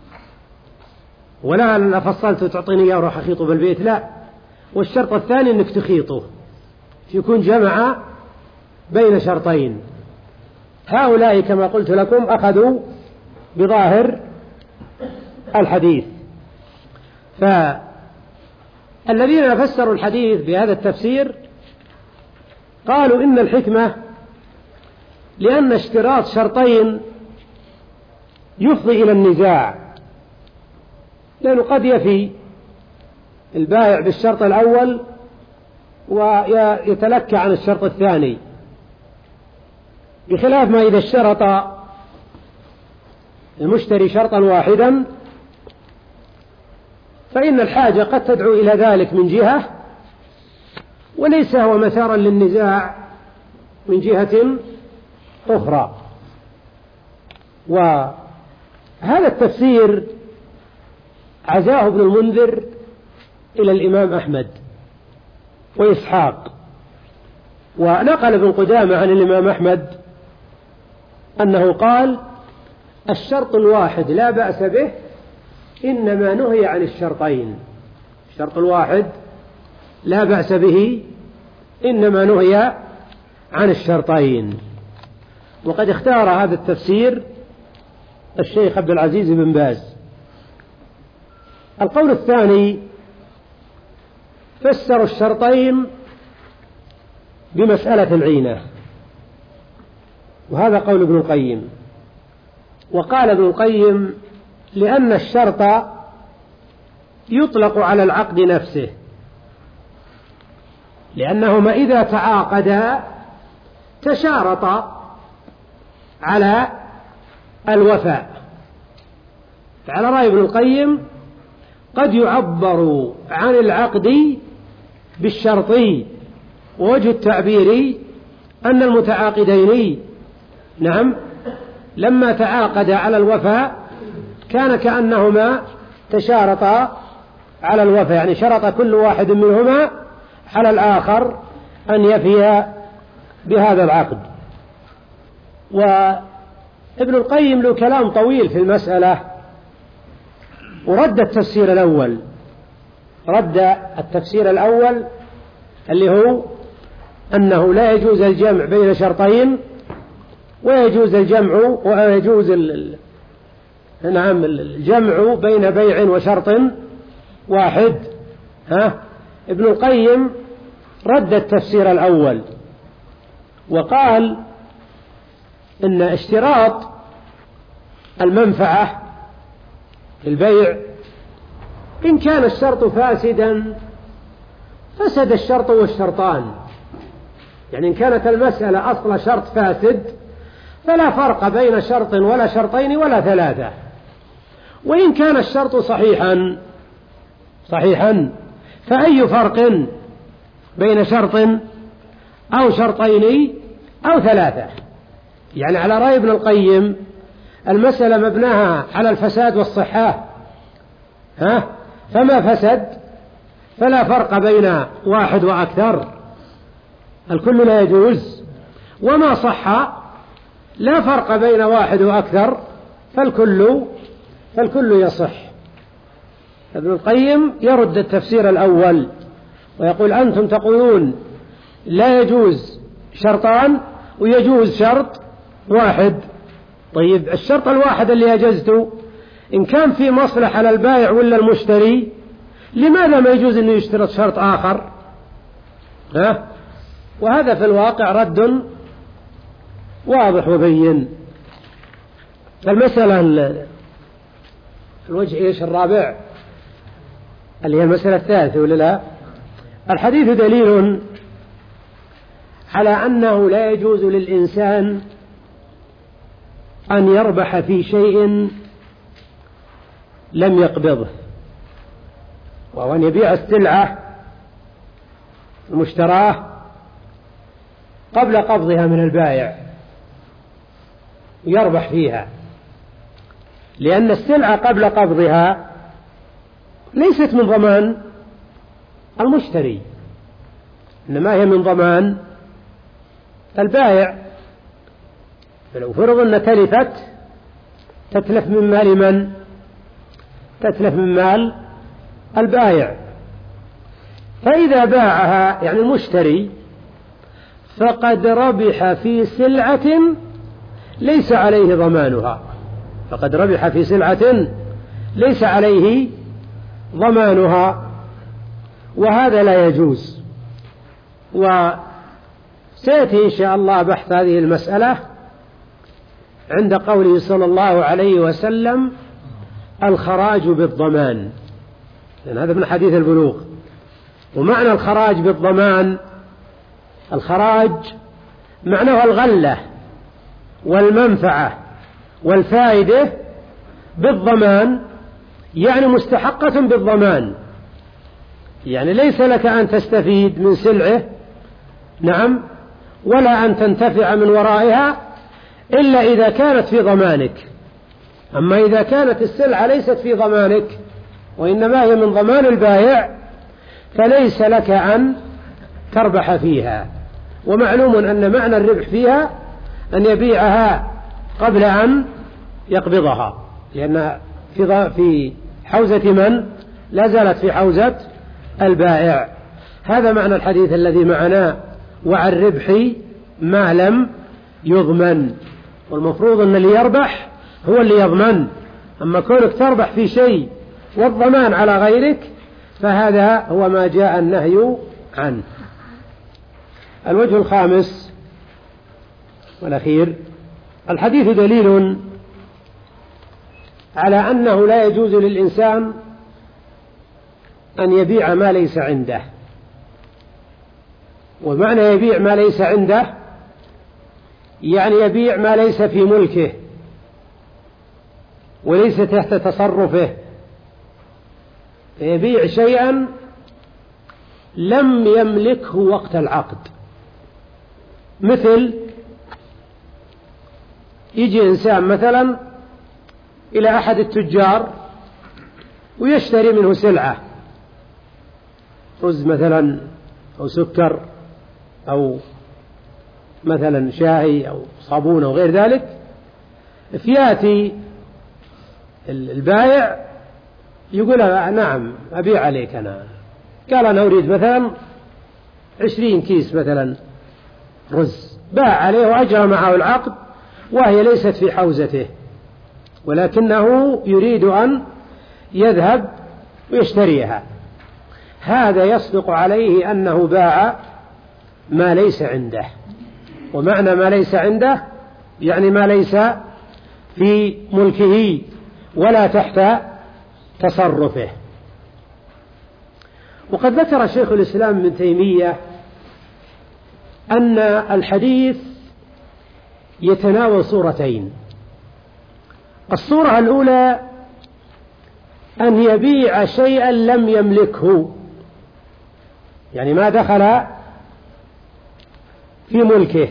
ولا أنا فصلته تعطيني إياه وروح أخيطه بالبيت، لا، والشرط الثاني أنك تخيطه، يكون جمع بين شرطين. هؤلاء كما قلت لكم أخذوا بظاهر الحديث، فالذين فسروا الحديث بهذا التفسير قالوا إن الحكمة لأن اشتراط شرطين يفضي إلى النزاع، لأنه قد يفي البائع بالشرط الأول ويتلكى عن الشرط الثاني، بخلاف ما إذا اشترط المشتري شرطا واحدا فإن الحاجة قد تدعو إلى ذلك من جهة، وليس هو مثارا للنزاع من جهة أخرى. وهذا التفسير عزاه ابن المنذر إلى الإمام أحمد وإسحاق، ونقل ابن قدامة عن الإمام أحمد أنه قال الشرط الواحد لا بأس به إنما نهي عن الشرطين، الشرط الواحد لا بأس به إنما نهي عن الشرطين. وقد اختار هذا التفسير الشيخ عبد العزيز بن باز. القول الثاني فسروا الشرطين بمسألة العينة، وهذا قول ابن القيم. وقال ابن القيم لأن الشرط يطلق على العقد نفسه، لأنهما إذا تعاقدا تشارطا على الوفاء. فعلى رأي ابن القيم قد يعبر عن العقد بالشرطي، ووجه التعبير أن المتعاقدين نعم لما تعاقدا على الوفاء كان كأنهما تشارطا على الوفاء، يعني شرط كل واحد منهما على الآخر أن يفي بهذا العقد. وابن القيم له كلام طويل في المسألة، ورد التفسير الأول رد التفسير الأول اللي هو أنه لا يجوز الجمع بين شرطين، ويجوز الجمع ويجوز ال... نعم الجمع بين بيع وشرط واحد. ها ابن القيم رد التفسير الأول وقال إن اشتراط المنفعة في البيع إن كان الشرط فاسدا فسد الشرط والشرطان، يعني إن كانت المسألة أصل شرط فاسد فلا فرق بين شرط ولا شرطين ولا ثلاثة. وإن كان الشرط صحيحا صحيحا فأي فرق بين شرط أو شرطين أو ثلاثة؟ يعني على رأي ابن القيم المسألة مبناها على الفساد والصحة، ها فما فسد فلا فرق بين واحد وأكثر، الكل لا يجوز، وما صح لا فرق بين واحد وأكثر فالكل فالكل يصح. ابن القيم يرد التفسير الأول ويقول أنتم تقولون لا يجوز شرطان ويجوز شرط واحد. طيب الشرط الواحد اللي أجزته إن كان في مصلحة للبائع ولا المشتري لماذا ما يجوز أنه يشترط شرط آخر؟ ها؟ وهذا في الواقع رد واضح وبين. المسألة الوجه إيش الرابع اللي هي المسألة الثالثة ولا لا؟ الحديث دليل على أنه لا يجوز للإنسان أن يربح في شيء لم يقبضه، وهو أن يبيع السلعة المشتراه قبل قبضها من البائع ويربح فيها، لأن السلعة قبل قبضها ليست من ضمان المشتري، إنما هي من ضمان البائع. فلو فرض أن تلفت تتلف من مال من؟ تتلف من مال البائع. فإذا باعها يعني المشتري فقد ربح في سلعة ليس عليه ضمانها، فقد ربح في سلعة ليس عليه ضمانها، وهذا لا يجوز. وسيأتي إن شاء الله بحث هذه المسألة عند قوله صلى الله عليه وسلم الخراج بالضمان، لأن هذا من حديث البلوغ. ومعنى الخراج بالضمان، الخراج معناه الغلة والمنفعة والفائدة بالضمان، يعني مستحقة بالضمان، يعني ليس لك أن تستفيد من سلعه نعم ولا أن تنتفع من ورائها إلا إذا كانت في ضمانك. أما إذا كانت السلعة ليست في ضمانك وإنما هي من ضمان البائع فليس لك أن تربح فيها. ومعلوم أن معنى الربح فيها أن يبيعها قبل أن يقبضها، لأن في في حوزة من؟ لا زالت في حوزة البائع. هذا معنى الحديث الذي معنا وعن الربح ما لم يضمن، والمفروض أن اللي يربح هو اللي يضمن. أما كونك تربح في شيء والضمان على غيرك فهذا هو ما جاء النهي عنه. الوجه الخامس والأخير: الحديث دليل على أنه لا يجوز للإنسان أن يبيع ما ليس عنده. ومعنى يبيع ما ليس عنده يعني يبيع ما ليس في ملكه وليس تحت تصرفه، يبيع شيئا لم يملكه وقت العقد. مثل يجي إنسان مثلا إلى أحد التجار ويشتري منه سلعة، رز مثلا أو سكر أو مثلا شاي أو صابون أو غير ذلك، فيأتي البائع يقول نعم أبيع عليك أنا، قال أنا أريد مثلا عشرين كيس مثلا رز، باع عليه وأجرى معه العقد وهي ليست في حوزته، ولكنه يريد أن يذهب ويشتريها. هذا يصدق عليه أنه باع ما ليس عنده. ومعنى ما ليس عنده يعني ما ليس في ملكه ولا تحت تصرفه. وقد ذكر شيخ الإسلام ابن تيمية أن الحديث يتناول صورتين: الصورة الأولى أن يبيع شيئا لم يملكه، يعني ما دخل في ملكه.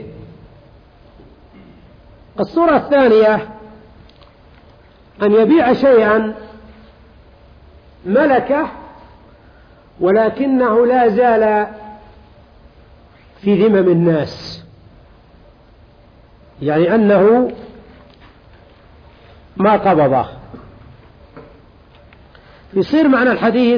الصورة الثانية أن يبيع شيئا ملكه ولكنه لا زال في ذمم الناس، يعني أنه ما قبضه. يصير معنى الحديث: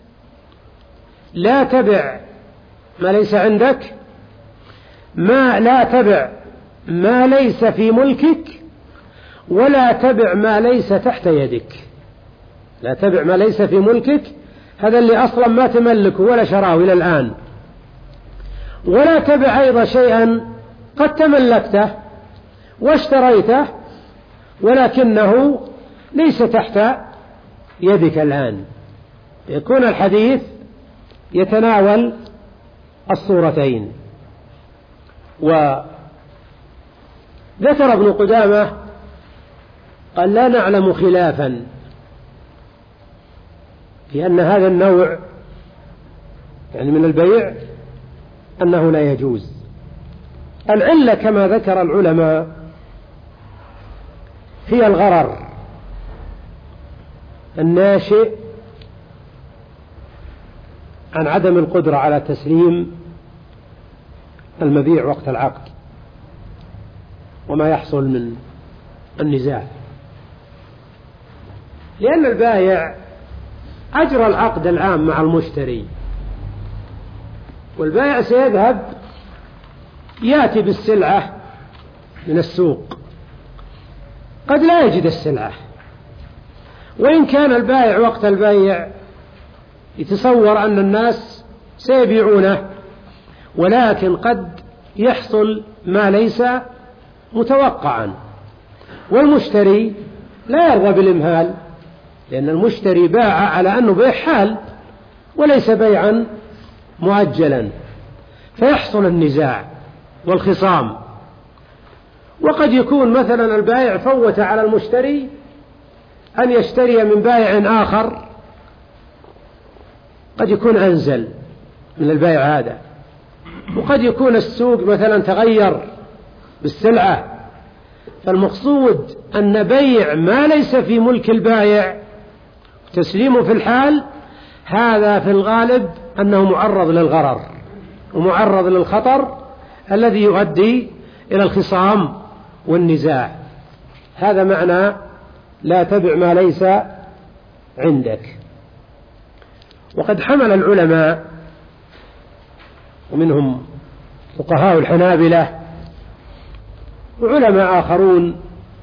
لا تبع ما ليس عندك، ما لا تبع ما ليس في ملكك، ولا تبع ما ليس تحت يدك. لا تبع ما ليس في ملكك، هذا اللي أصلا ما تملكه ولا شراه إلى الآن. ولا تبع أيضا شيئا قد تملكته واشتريته ولكنه ليس تحت يدك الآن. يكون الحديث يتناول الصورتين. وذكر ابن قدامة قال: لا نعلم خلافا في أن هذا النوع يعني من البيع أنه لا يجوز. العلة كما ذكر العلماء هي الغرر الناشئ عن عدم القدرة على تسليم المبيع وقت العقد وما يحصل من النزاع، لأن البائع أجرى العقد العام مع المشتري، والبائع سيذهب يأتي بالسلعة من السوق، قد لا يجد السلعة، وإن كان البائع وقت البيع يتصور أن الناس سيبيعونه، ولكن قد يحصل ما ليس متوقعا، والمشتري لا يرضى بالإمهال، لأن المشتري باع على أنه بيع حال وليس بيعا مؤجلا، فيحصل النزاع والخصام. وقد يكون مثلا البائع فوت على المشتري أن يشتري من بائع آخر قد يكون أنزل من البائع هذا، وقد يكون السوق مثلا تغير بالسلعة. فالمقصود أن بيع ما ليس في ملك البائع تسليمه في الحال، هذا في الغالب أنه معرض للغرر ومعرض للخطر الذي يؤدي إلى الخصام والنزاع. هذا معنى لا تبع ما ليس عندك. وقد حمل العلماء ومنهم فقهاء الحنابلة وعلماء آخرون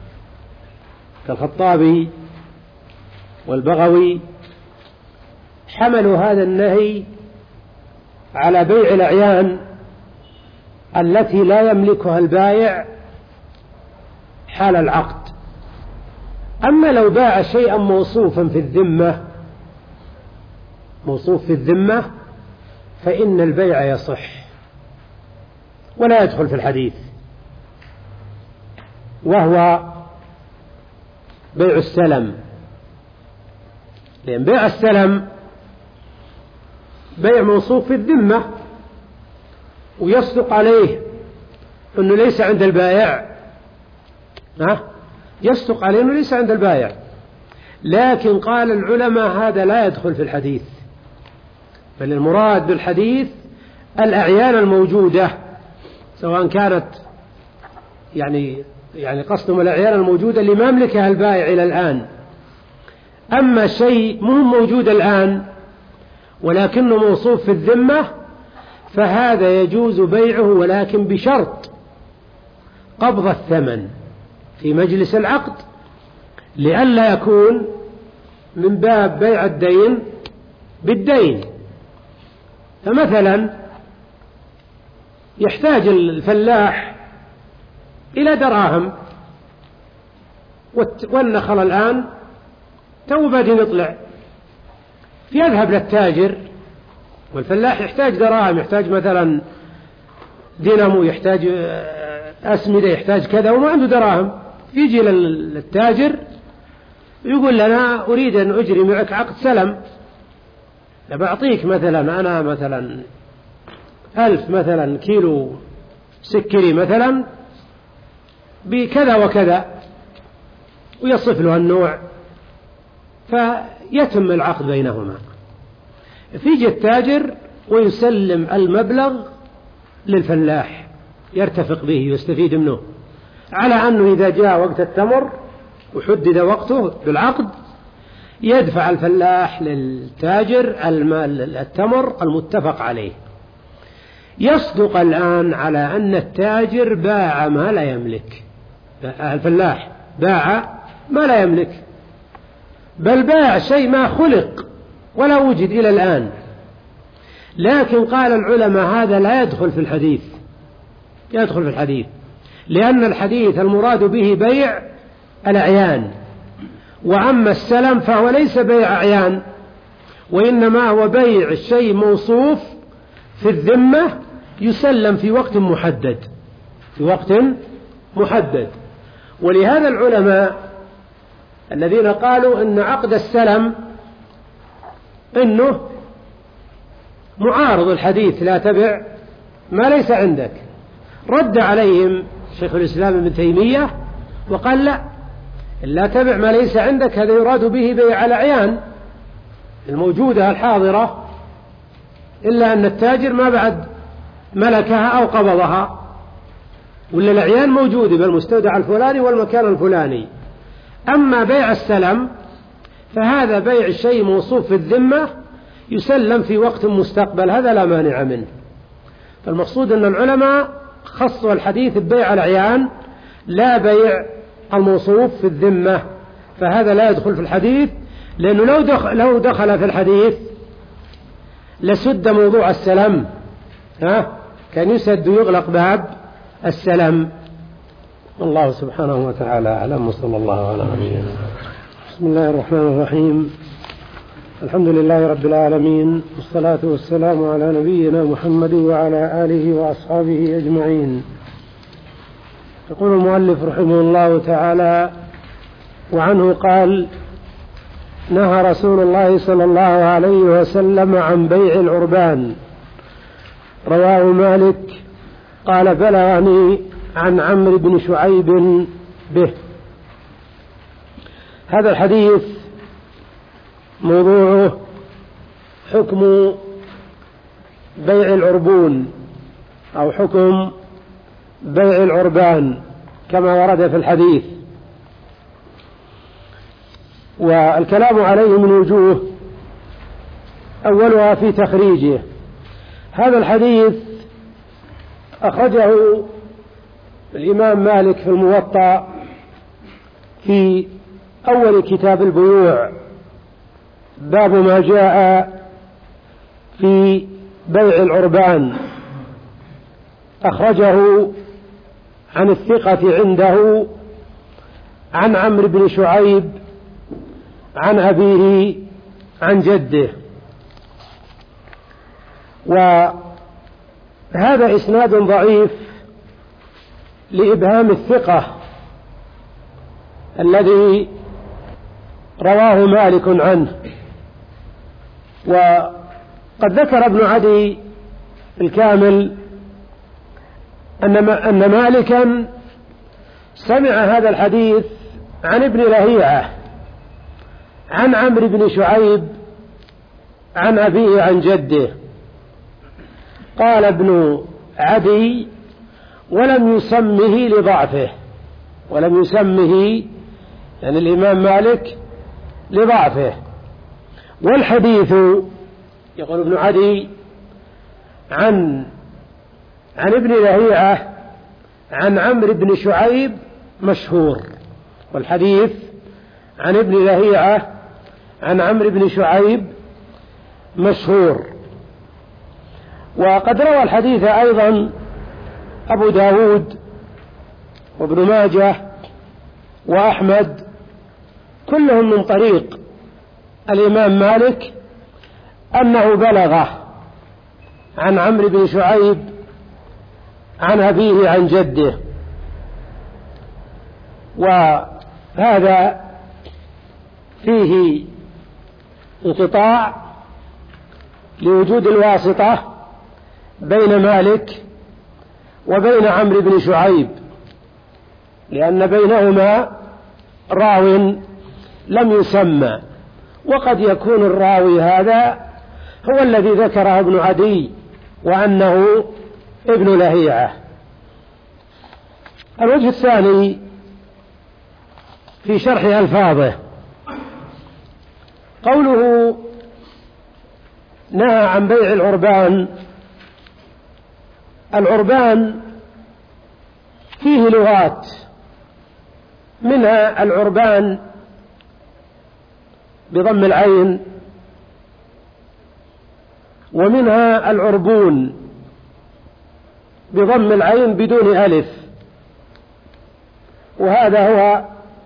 كالخطابي والبغوي حملوا هذا النهي على بيع الأعيان التي لا يملكها البائع حال العقد. أما لو باع شيئا موصوفا في الذمة موصوف في الذمة فإن البيع يصح ولا يدخل في الحديث، وهو بيع السلم، لأن بيع السلم بيع موصوف في الذمة ويصدق عليه أنه ليس عند البائع، ها يصدق عليه أنه ليس عند البائع، لكن قال العلماء هذا لا يدخل في الحديث، بل المراد بالحديث الأعيان الموجودة، سواء كانت يعني يعني قصدهم الأعيان الموجودة اللي ما يملكها البائع إلى الآن. أما شيء مو موجود الآن ولكنه موصوف في الذمة فهذا يجوز بيعه، ولكن بشرط قبض الثمن في مجلس العقد، لئلا يكون من باب بيع الدين بالدين. فمثلا يحتاج الفلاح إلى دراهم والنخل الآن تو بادي يطلع، فيذهب للتاجر، والفلاح يحتاج دراهم، يحتاج مثلا دينامو، يحتاج أسمدة، يحتاج كذا وما عنده دراهم، يجي للتاجر يقول لنا أريد أن أجري معك عقد سلم، بعطيك مثلا أنا مثلا ألف مثلا كيلو سكري مثلا بكذا وكذا، ويصف له النوع، فيتم العقد بينهما. فيجي التاجر ويسلم المبلغ للفلاح يرتفق به ويستفيد منه، على أنه إذا جاء وقت التمر وحدد وقته بالعقد يدفع الفلاح للتاجر المال التمر المتفق عليه. يصدق الآن على أن التاجر باع ما لا يملك، الفلاح باع ما لا يملك، بل باع شيء ما خلق ولا وجد إلى الآن. لكن قال العلماء هذا لا يدخل في الحديث، يدخل في الحديث لأن الحديث المراد به بيع الأعيان، وأما السلم فهو ليس بيع أعيان، وإنما هو بيع الشيء موصوف في الذمة يسلم في وقت محدد، في وقت محدد. ولهذا العلماء الذين قالوا إن عقد السلم إنه معارض الحديث لا تبع ما ليس عندك، رد عليهم شيخ الإسلام ابن تيمية وقال لا، لا تبع ما ليس عندك هذا يراد به بيع الأعيان الموجودة الحاضرة، إلا أن التاجر ما بعد ملكها أو قبضها، ولا الأعيان موجودة بالمستودع الفلاني والمكان الفلاني. أما بيع السلم فهذا بيع الشيء موصوف في الذمة يسلم في وقت مستقبل، هذا لا مانع منه. فالمقصود أن العلماء خصوا الحديث ببيع الأعيان لا بيع الموصوف في الذمة، فهذا لا يدخل في الحديث، لأنه لو دخل, لو دخل في الحديث لسد موضوع السلم، ها كان يسد ويغلق باب السلم. الله سبحانه وتعالى أعلم، وصلى الله على نبينا. بسم الله الرحمن الرحيم، الحمد لله رب العالمين، والصلاة والسلام على نبينا محمد وعلى آله وأصحابه أجمعين. يقول المؤلف رحمه الله تعالى: وعنه قال: نهى رسول الله صلى الله عليه وسلم عن بيع العربان. رواه مالك قال: بلغني عن عمرو بن شعيب به. هذا الحديث موضوعه حكم بيع العربون أو حكم بيع العربان كما ورد في الحديث، والكلام عليه من وجوه، أولها في تخريجه. هذا الحديث أخرجه الإمام مالك في الموطأ في أول كتاب البيوع باب ما جاء في بيع العربان، أخرجه عن الثقة عنده عن عمرو بن شعيب عن أبيه عن جده. وهذا إسناد ضعيف لإبهام الثقة الذي رواه مالك عنه. وقد ذكر ابن عدي الكامل أن مالكا سمع هذا الحديث عن ابن لهيعة عن عمرو بن شعيب عن أبيه عن جده. قال ابن عدي ولم يسمه لضعفه، ولم يسمه يعني الإمام مالك لضعفه. والحديث يقول ابن عدي عن عن ابن لهيعة عن عمرو بن شعيب مشهور، والحديث عن ابن لهيعة عن عمرو بن شعيب مشهور. وقد روى الحديث أيضا أبو داود وابن ماجه وأحمد كلهم من طريق الإمام مالك أنه بلغه عن عمرو بن شعيب عن أبيه عن جده. وهذا فيه انقطاع لوجود الواسطة بين مالك وبين عمرو بن شعيب، لأن بينهما راو لم يسمى، وقد يكون الراوي هذا هو الذي ذكره ابن عدي وأنه ابن لهيعة. الوجه الثاني في شرح ألفاظه قوله نهى عن بيع العربان. العربان فيه لغات، منها العربان بضم العين، ومنها العربون بضم العين بدون ألف، وهذا هو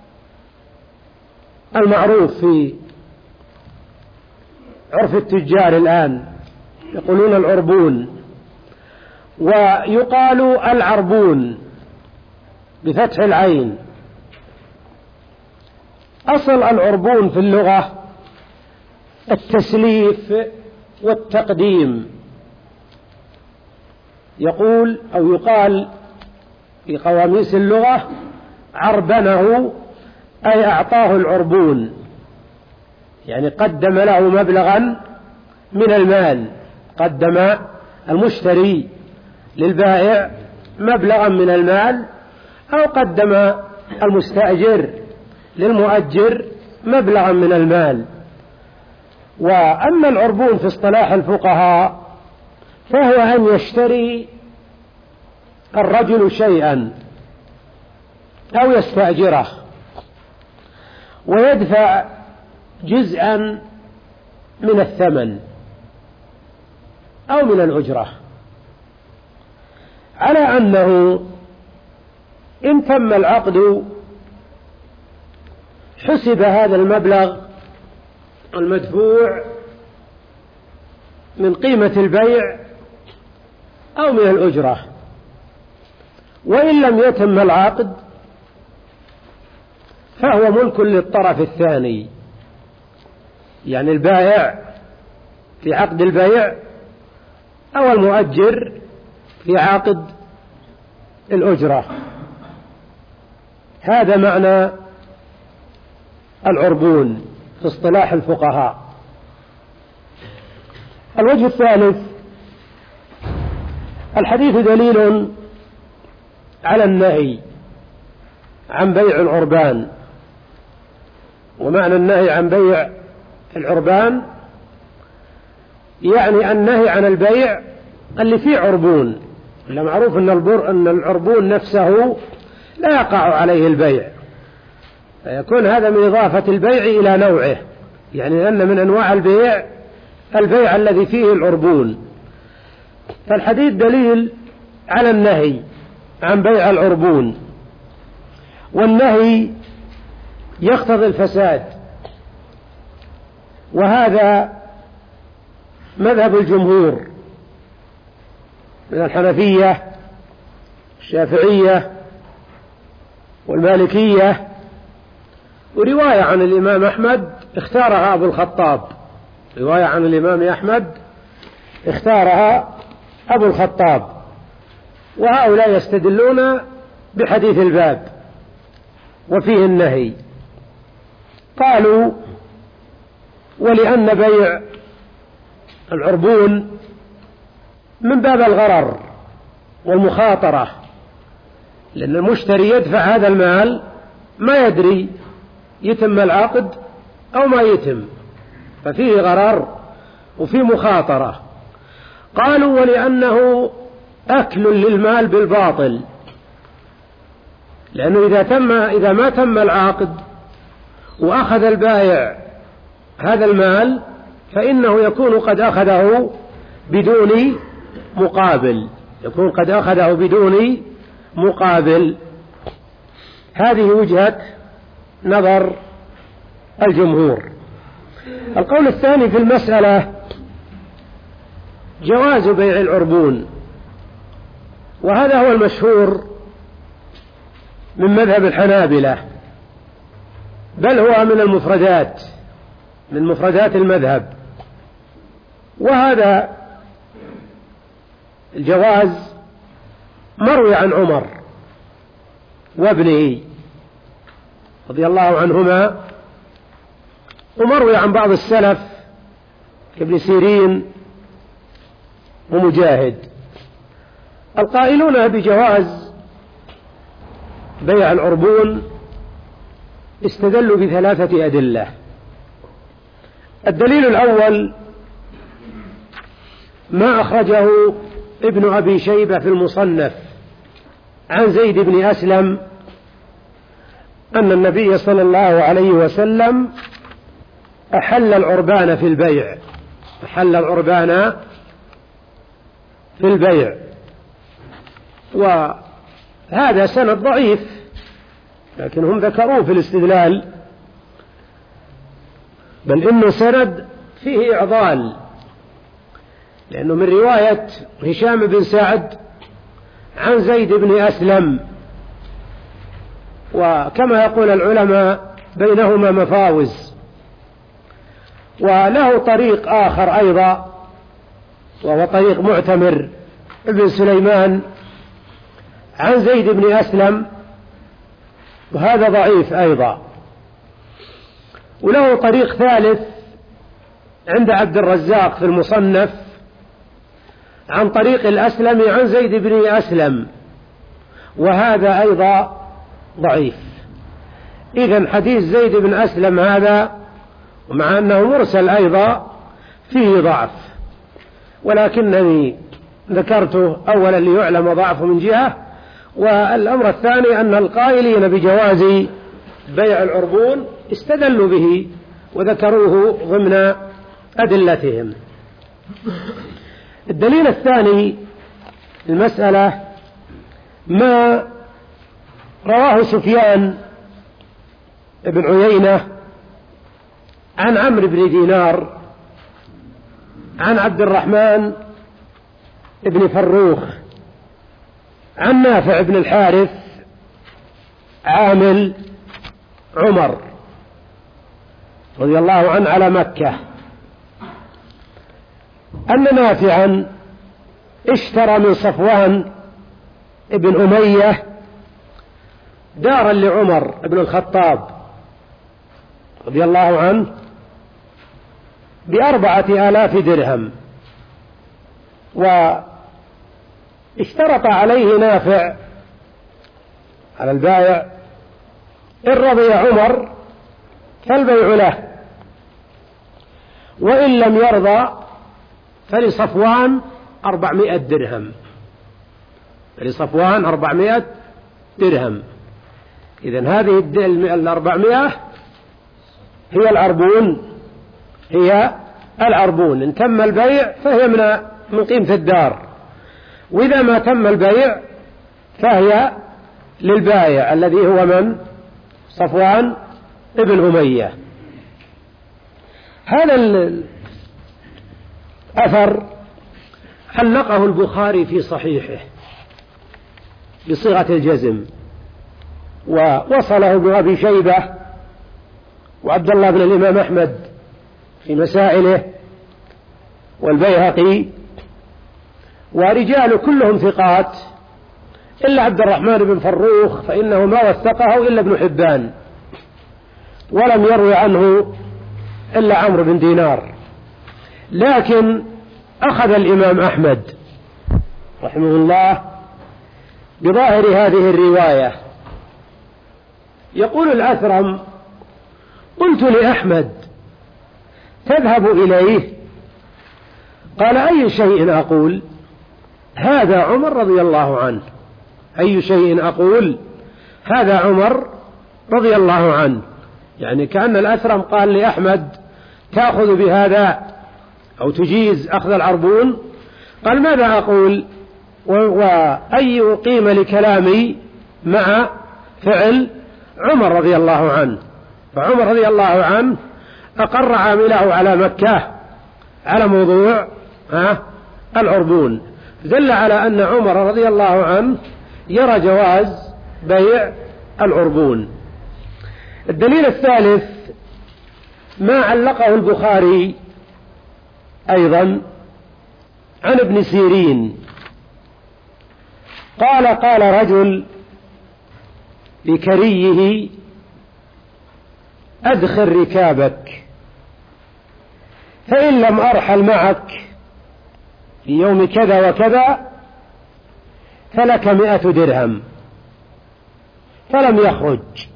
المعروف في عرف التجار الآن، يقولون العربون. ويقال العربون بفتح العين. أصل العربون في اللغة التسليف والتقديم، يقول أو يقال في قواميس اللغة عربنه أي أعطاه العربون، يعني قدم له مبلغا من المال، قدم المشتري للبائع مبلغا من المال، أو قدم المستأجر للمؤجر مبلغا من المال. وأما العربون في اصطلاح الفقهاء فهو أن يشتري الرجل شيئا أو يستأجره ويدفع جزءا من الثمن أو من الأجرة، على أنه إن تم العقد حسب هذا المبلغ المدفوع من قيمة البيع أو من الأجرة، وإن لم يتم العقد فهو ملك للطرف الثاني، يعني البائع في عقد البيع أو المؤجر في عقد الأجرة. هذا معنى العربون في اصطلاح الفقهاء. الوجه الثالث: الحديث دليل على النهي عن بيع العربان. ومعنى النهي عن بيع العربان يعني النهي عن البيع اللي فيه عربون، إلا معروف أن, البر أن العربون نفسه لا يقع عليه البيع، فيكون هذا من إضافة البيع إلى نوعه، يعني أن من أنواع البيع البيع الذي فيه العربون. فالحديث دليل على النهي عن بيع العربون، والنهي يقتضي الفساد، وهذا مذهب الجمهور من الحنفية الشافعية والمالكية، ورواية عن الإمام أحمد اختارها أبو الخطاب، رواية عن الإمام أحمد اختارها أبو الخطاب، وهؤلاء يستدلون بحديث الباب وفيه النهي. قالوا ولأن بيع العربون من باب الغرر والمخاطرة، لأن المشتري يدفع هذا المال ما يدري يتم العقد أو ما يتم، ففيه غرر وفيه مخاطرة. قالوا ولأنه أكل للمال بالباطل، لأنه إذا تم إذا ما تم العقد وأخذ البائع هذا المال فإنه يكون قد أخذه بدون مقابل، يكون قد أخذه بدون مقابل. هذه وجهة نظر الجمهور. القول الثاني في المسألة جواز بيع العربون، وهذا هو المشهور من مذهب الحنابلة، بل هو من المفردات من مفردات المذهب. وهذا الجواز مروي عن عمر وابنه رضي الله عنهما، ومروي عن بعض السلف كابن سيرين ومجاهد، القائلون بجواز بيع العربون استدلوا بثلاثة أدلة. الدليل الأول ما أخرجه ابن أبي شيبة في المصنف عن زيد بن أسلم أن النبي صلى الله عليه وسلم أحل العربان في البيع أحل العربان في البيع وهذا سند ضعيف، لكن هم ذكروه في الاستدلال، بل إنه سند فيه إعضال، لأنه من رواية هشام بن سعد عن زيد بن أسلم، وكما يقول العلماء بينهما مفاوز. وله طريق آخر أيضا وهو طريق معتمر ابن سليمان عن زيد بن أسلم، وهذا ضعيف أيضا. وله طريق ثالث عند عبد الرزاق في المصنف عن طريق الأسلم عن زيد بن أسلم، وهذا أيضا ضعيف. إذن حديث زيد بن أسلم هذا ومع أنه مرسل أيضا فيه ضعف، ولكنني ذكرته أولا ليعلم ضعفه من جهة، والأمر الثاني أن القائلين بجواز بيع العربون استدلوا به وذكروه ضمن أدلتهم. الدليل الثاني المسألة ما رواه سفيان بن عيينة عن عمرو بن دينار عن عبد الرحمن بن فروخ عن نافع بن الحارث عامل عمر رضي الله عنه على مكة أن نافعا اشترى من صفوان بن أمية دارا لعمر بن الخطاب رضي الله عنه بأربعة آلاف درهم، واشترط عليه نافع على البائع إن رضي عمر فالبيع له، وإن لم يرضى فلصفوان أربعمائة درهم. لصفوان أربعمائة درهم. إذن هذه الأربعمائة هي العربون، هي العربون. إن تم البيع فهي من من قيمة الدار، وإذا ما تم البيع فهي للبائع الذي هو من؟ صفوان ابن أمية. هذا الأثر علقه البخاري في صحيحه بصيغة الجزم، ووصله ابن أبي شيبة وعبد الله بن الإمام أحمد في مسائله والبيهقي، ورجال كلهم ثقات إلا عبد الرحمن بن فروخ فإنه ما وثقه إلا ابن حبان، ولم يروي عنه إلا عمرو بن دينار. لكن أخذ الإمام أحمد رحمه الله بظاهر هذه الرواية. يقول الأثرم: قلت لأحمد: تذهب إليه؟ قال: أي شيء أقول؟ هذا عمر رضي الله عنه. أي شيء أقول؟ هذا عمر رضي الله عنه. يعني كأن الأثرم قال لأحمد: تأخذ بهذا أو تجيز أخذ العربون؟ قال: ماذا أقول؟ وأي قيمة لكلامي مع فعل عمر رضي الله عنه؟ فعمر رضي الله عنه أقر عامله على مكة على موضوع العربون، دل على أن عمر رضي الله عنه يرى جواز بيع العربون. الدليل الثالث ما علقه البخاري أيضا عن ابن سيرين قال: قال رجل لكريه: أدخل ركابك، فإن لم أرحل معك في يوم كذا وكذا فلك مئة درهم. فلم يخرج.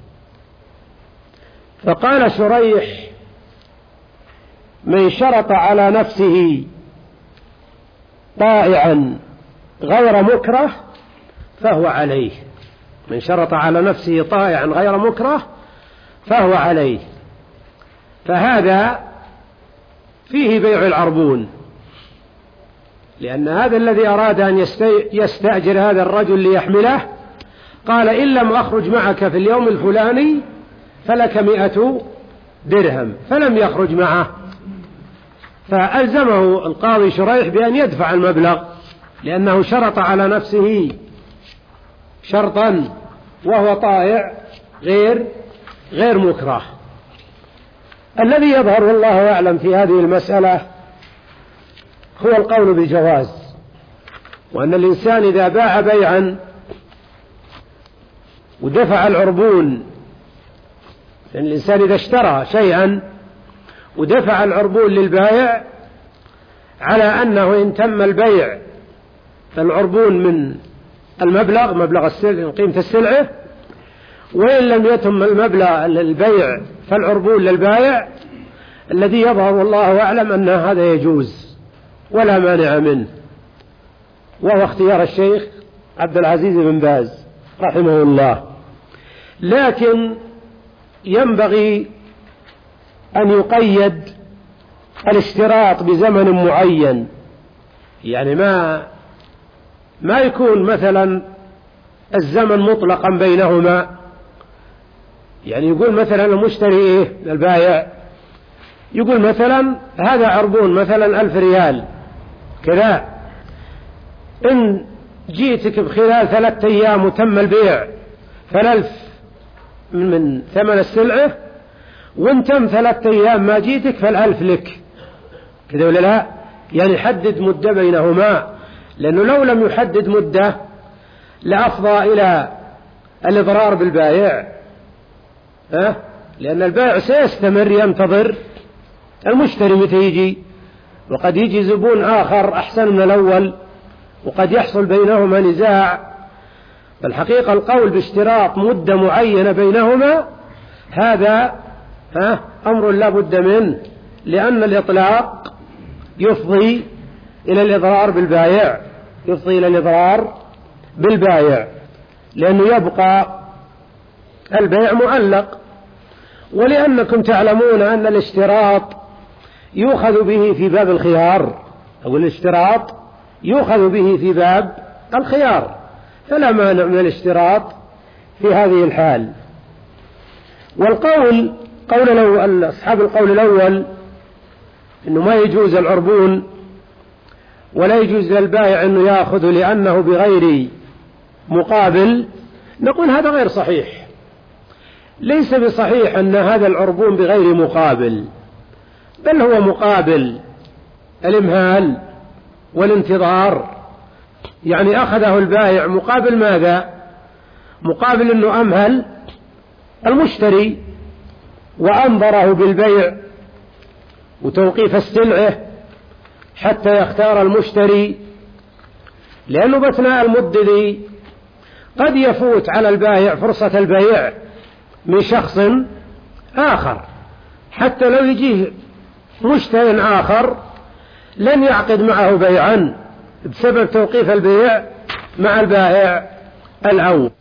فقال شريح: من شرط على نفسه طائعا غير مكره فهو عليه. من شرط على نفسه طائعا غير مكره فهو عليه. فهذا فيه بيع العربون، لأن هذا الذي أراد أن يستأجر هذا الرجل ليحمله قال: إن لم أخرج معك في اليوم الفلاني فلك مئة درهم. فلم يخرج معه، فألزمه القاضي شريح بأن يدفع المبلغ، لأنه شرط على نفسه شرطا وهو طائع غير غير مكره. الذي يظهر والله أعلم في هذه المسألة هو القول بالجواز، وأن الإنسان إذا باع بيعا ودفع العربون، يعني الإنسان إذا اشترى شيئا ودفع العربون للبائع على أنه إن تم البيع فالعربون من المبلغ مبلغ السلع قيمة السلعة، وإن لم يتم المبلغ البيع فالعربون للبائع. الذي يظهر والله أعلم أن هذا يجوز ولا مانع منه، وهو اختيار الشيخ عبد العزيز بن باز رحمه الله. لكن ينبغي أن يقيد الاشتراط بزمن معين، يعني ما ما يكون مثلا الزمن مطلقا بينهما. يعني يقول مثلا المشتري إيه البائع يقول مثلا هذا عربون مثلا ألف ريال كذا، إن جيتك بخلال ثلاثة أيام وتم البيع فالألف من ثمن السلعة، وإن تم ثلاثة أيام ما جيتك فالألف لك، كذا ولا لا؟ يعني حدد مدة بينهما، لأنه لو لم يحدد مدة لأفضى إلى الإضرار بالبائع، أه؟ لأن البائع سيستمر ينتظر المشتري متى يجي، وقد يجي زبون آخر أحسن من الأول، وقد يحصل بينهما نزاع. فالحقيقة القول باشتراط مدة معينة بينهما هذا ها أمر لا بد منه، لأن الإطلاق يفضي إلى الإضرار بالبائع، يفضي إلى الإضرار بالبايع، لأنه يبقى البيع معلق. ولأنكم تعلمون أن الاشتراط يؤخذ به في باب الخيار، أو الاشتراط يؤخذ به في باب الخيار، فلا مانع من الاشتراط في هذه الحال. والقول قول الأول أصحاب القول الأول إنه ما يجوز العربون ولا يجوز للبائع أنه يأخذ لأنه بغير مقابل، نقول هذا غير صحيح. ليس بصحيح أن هذا العربون بغير مقابل، بل هو مقابل الإمهال والانتظار. يعني أخذه البائع مقابل ماذا؟ مقابل أنه أمهل المشتري وأنظره بالبيع وتوقيف السلعة حتى يختار المشتري، لأنه بأثناء المدة دي قد يفوت على البائع فرصة البيع من شخص آخر، حتى لو يجيه مشتري آخر لن يعقد معه بيعا بسبب توقيف البيع مع البائع الأول.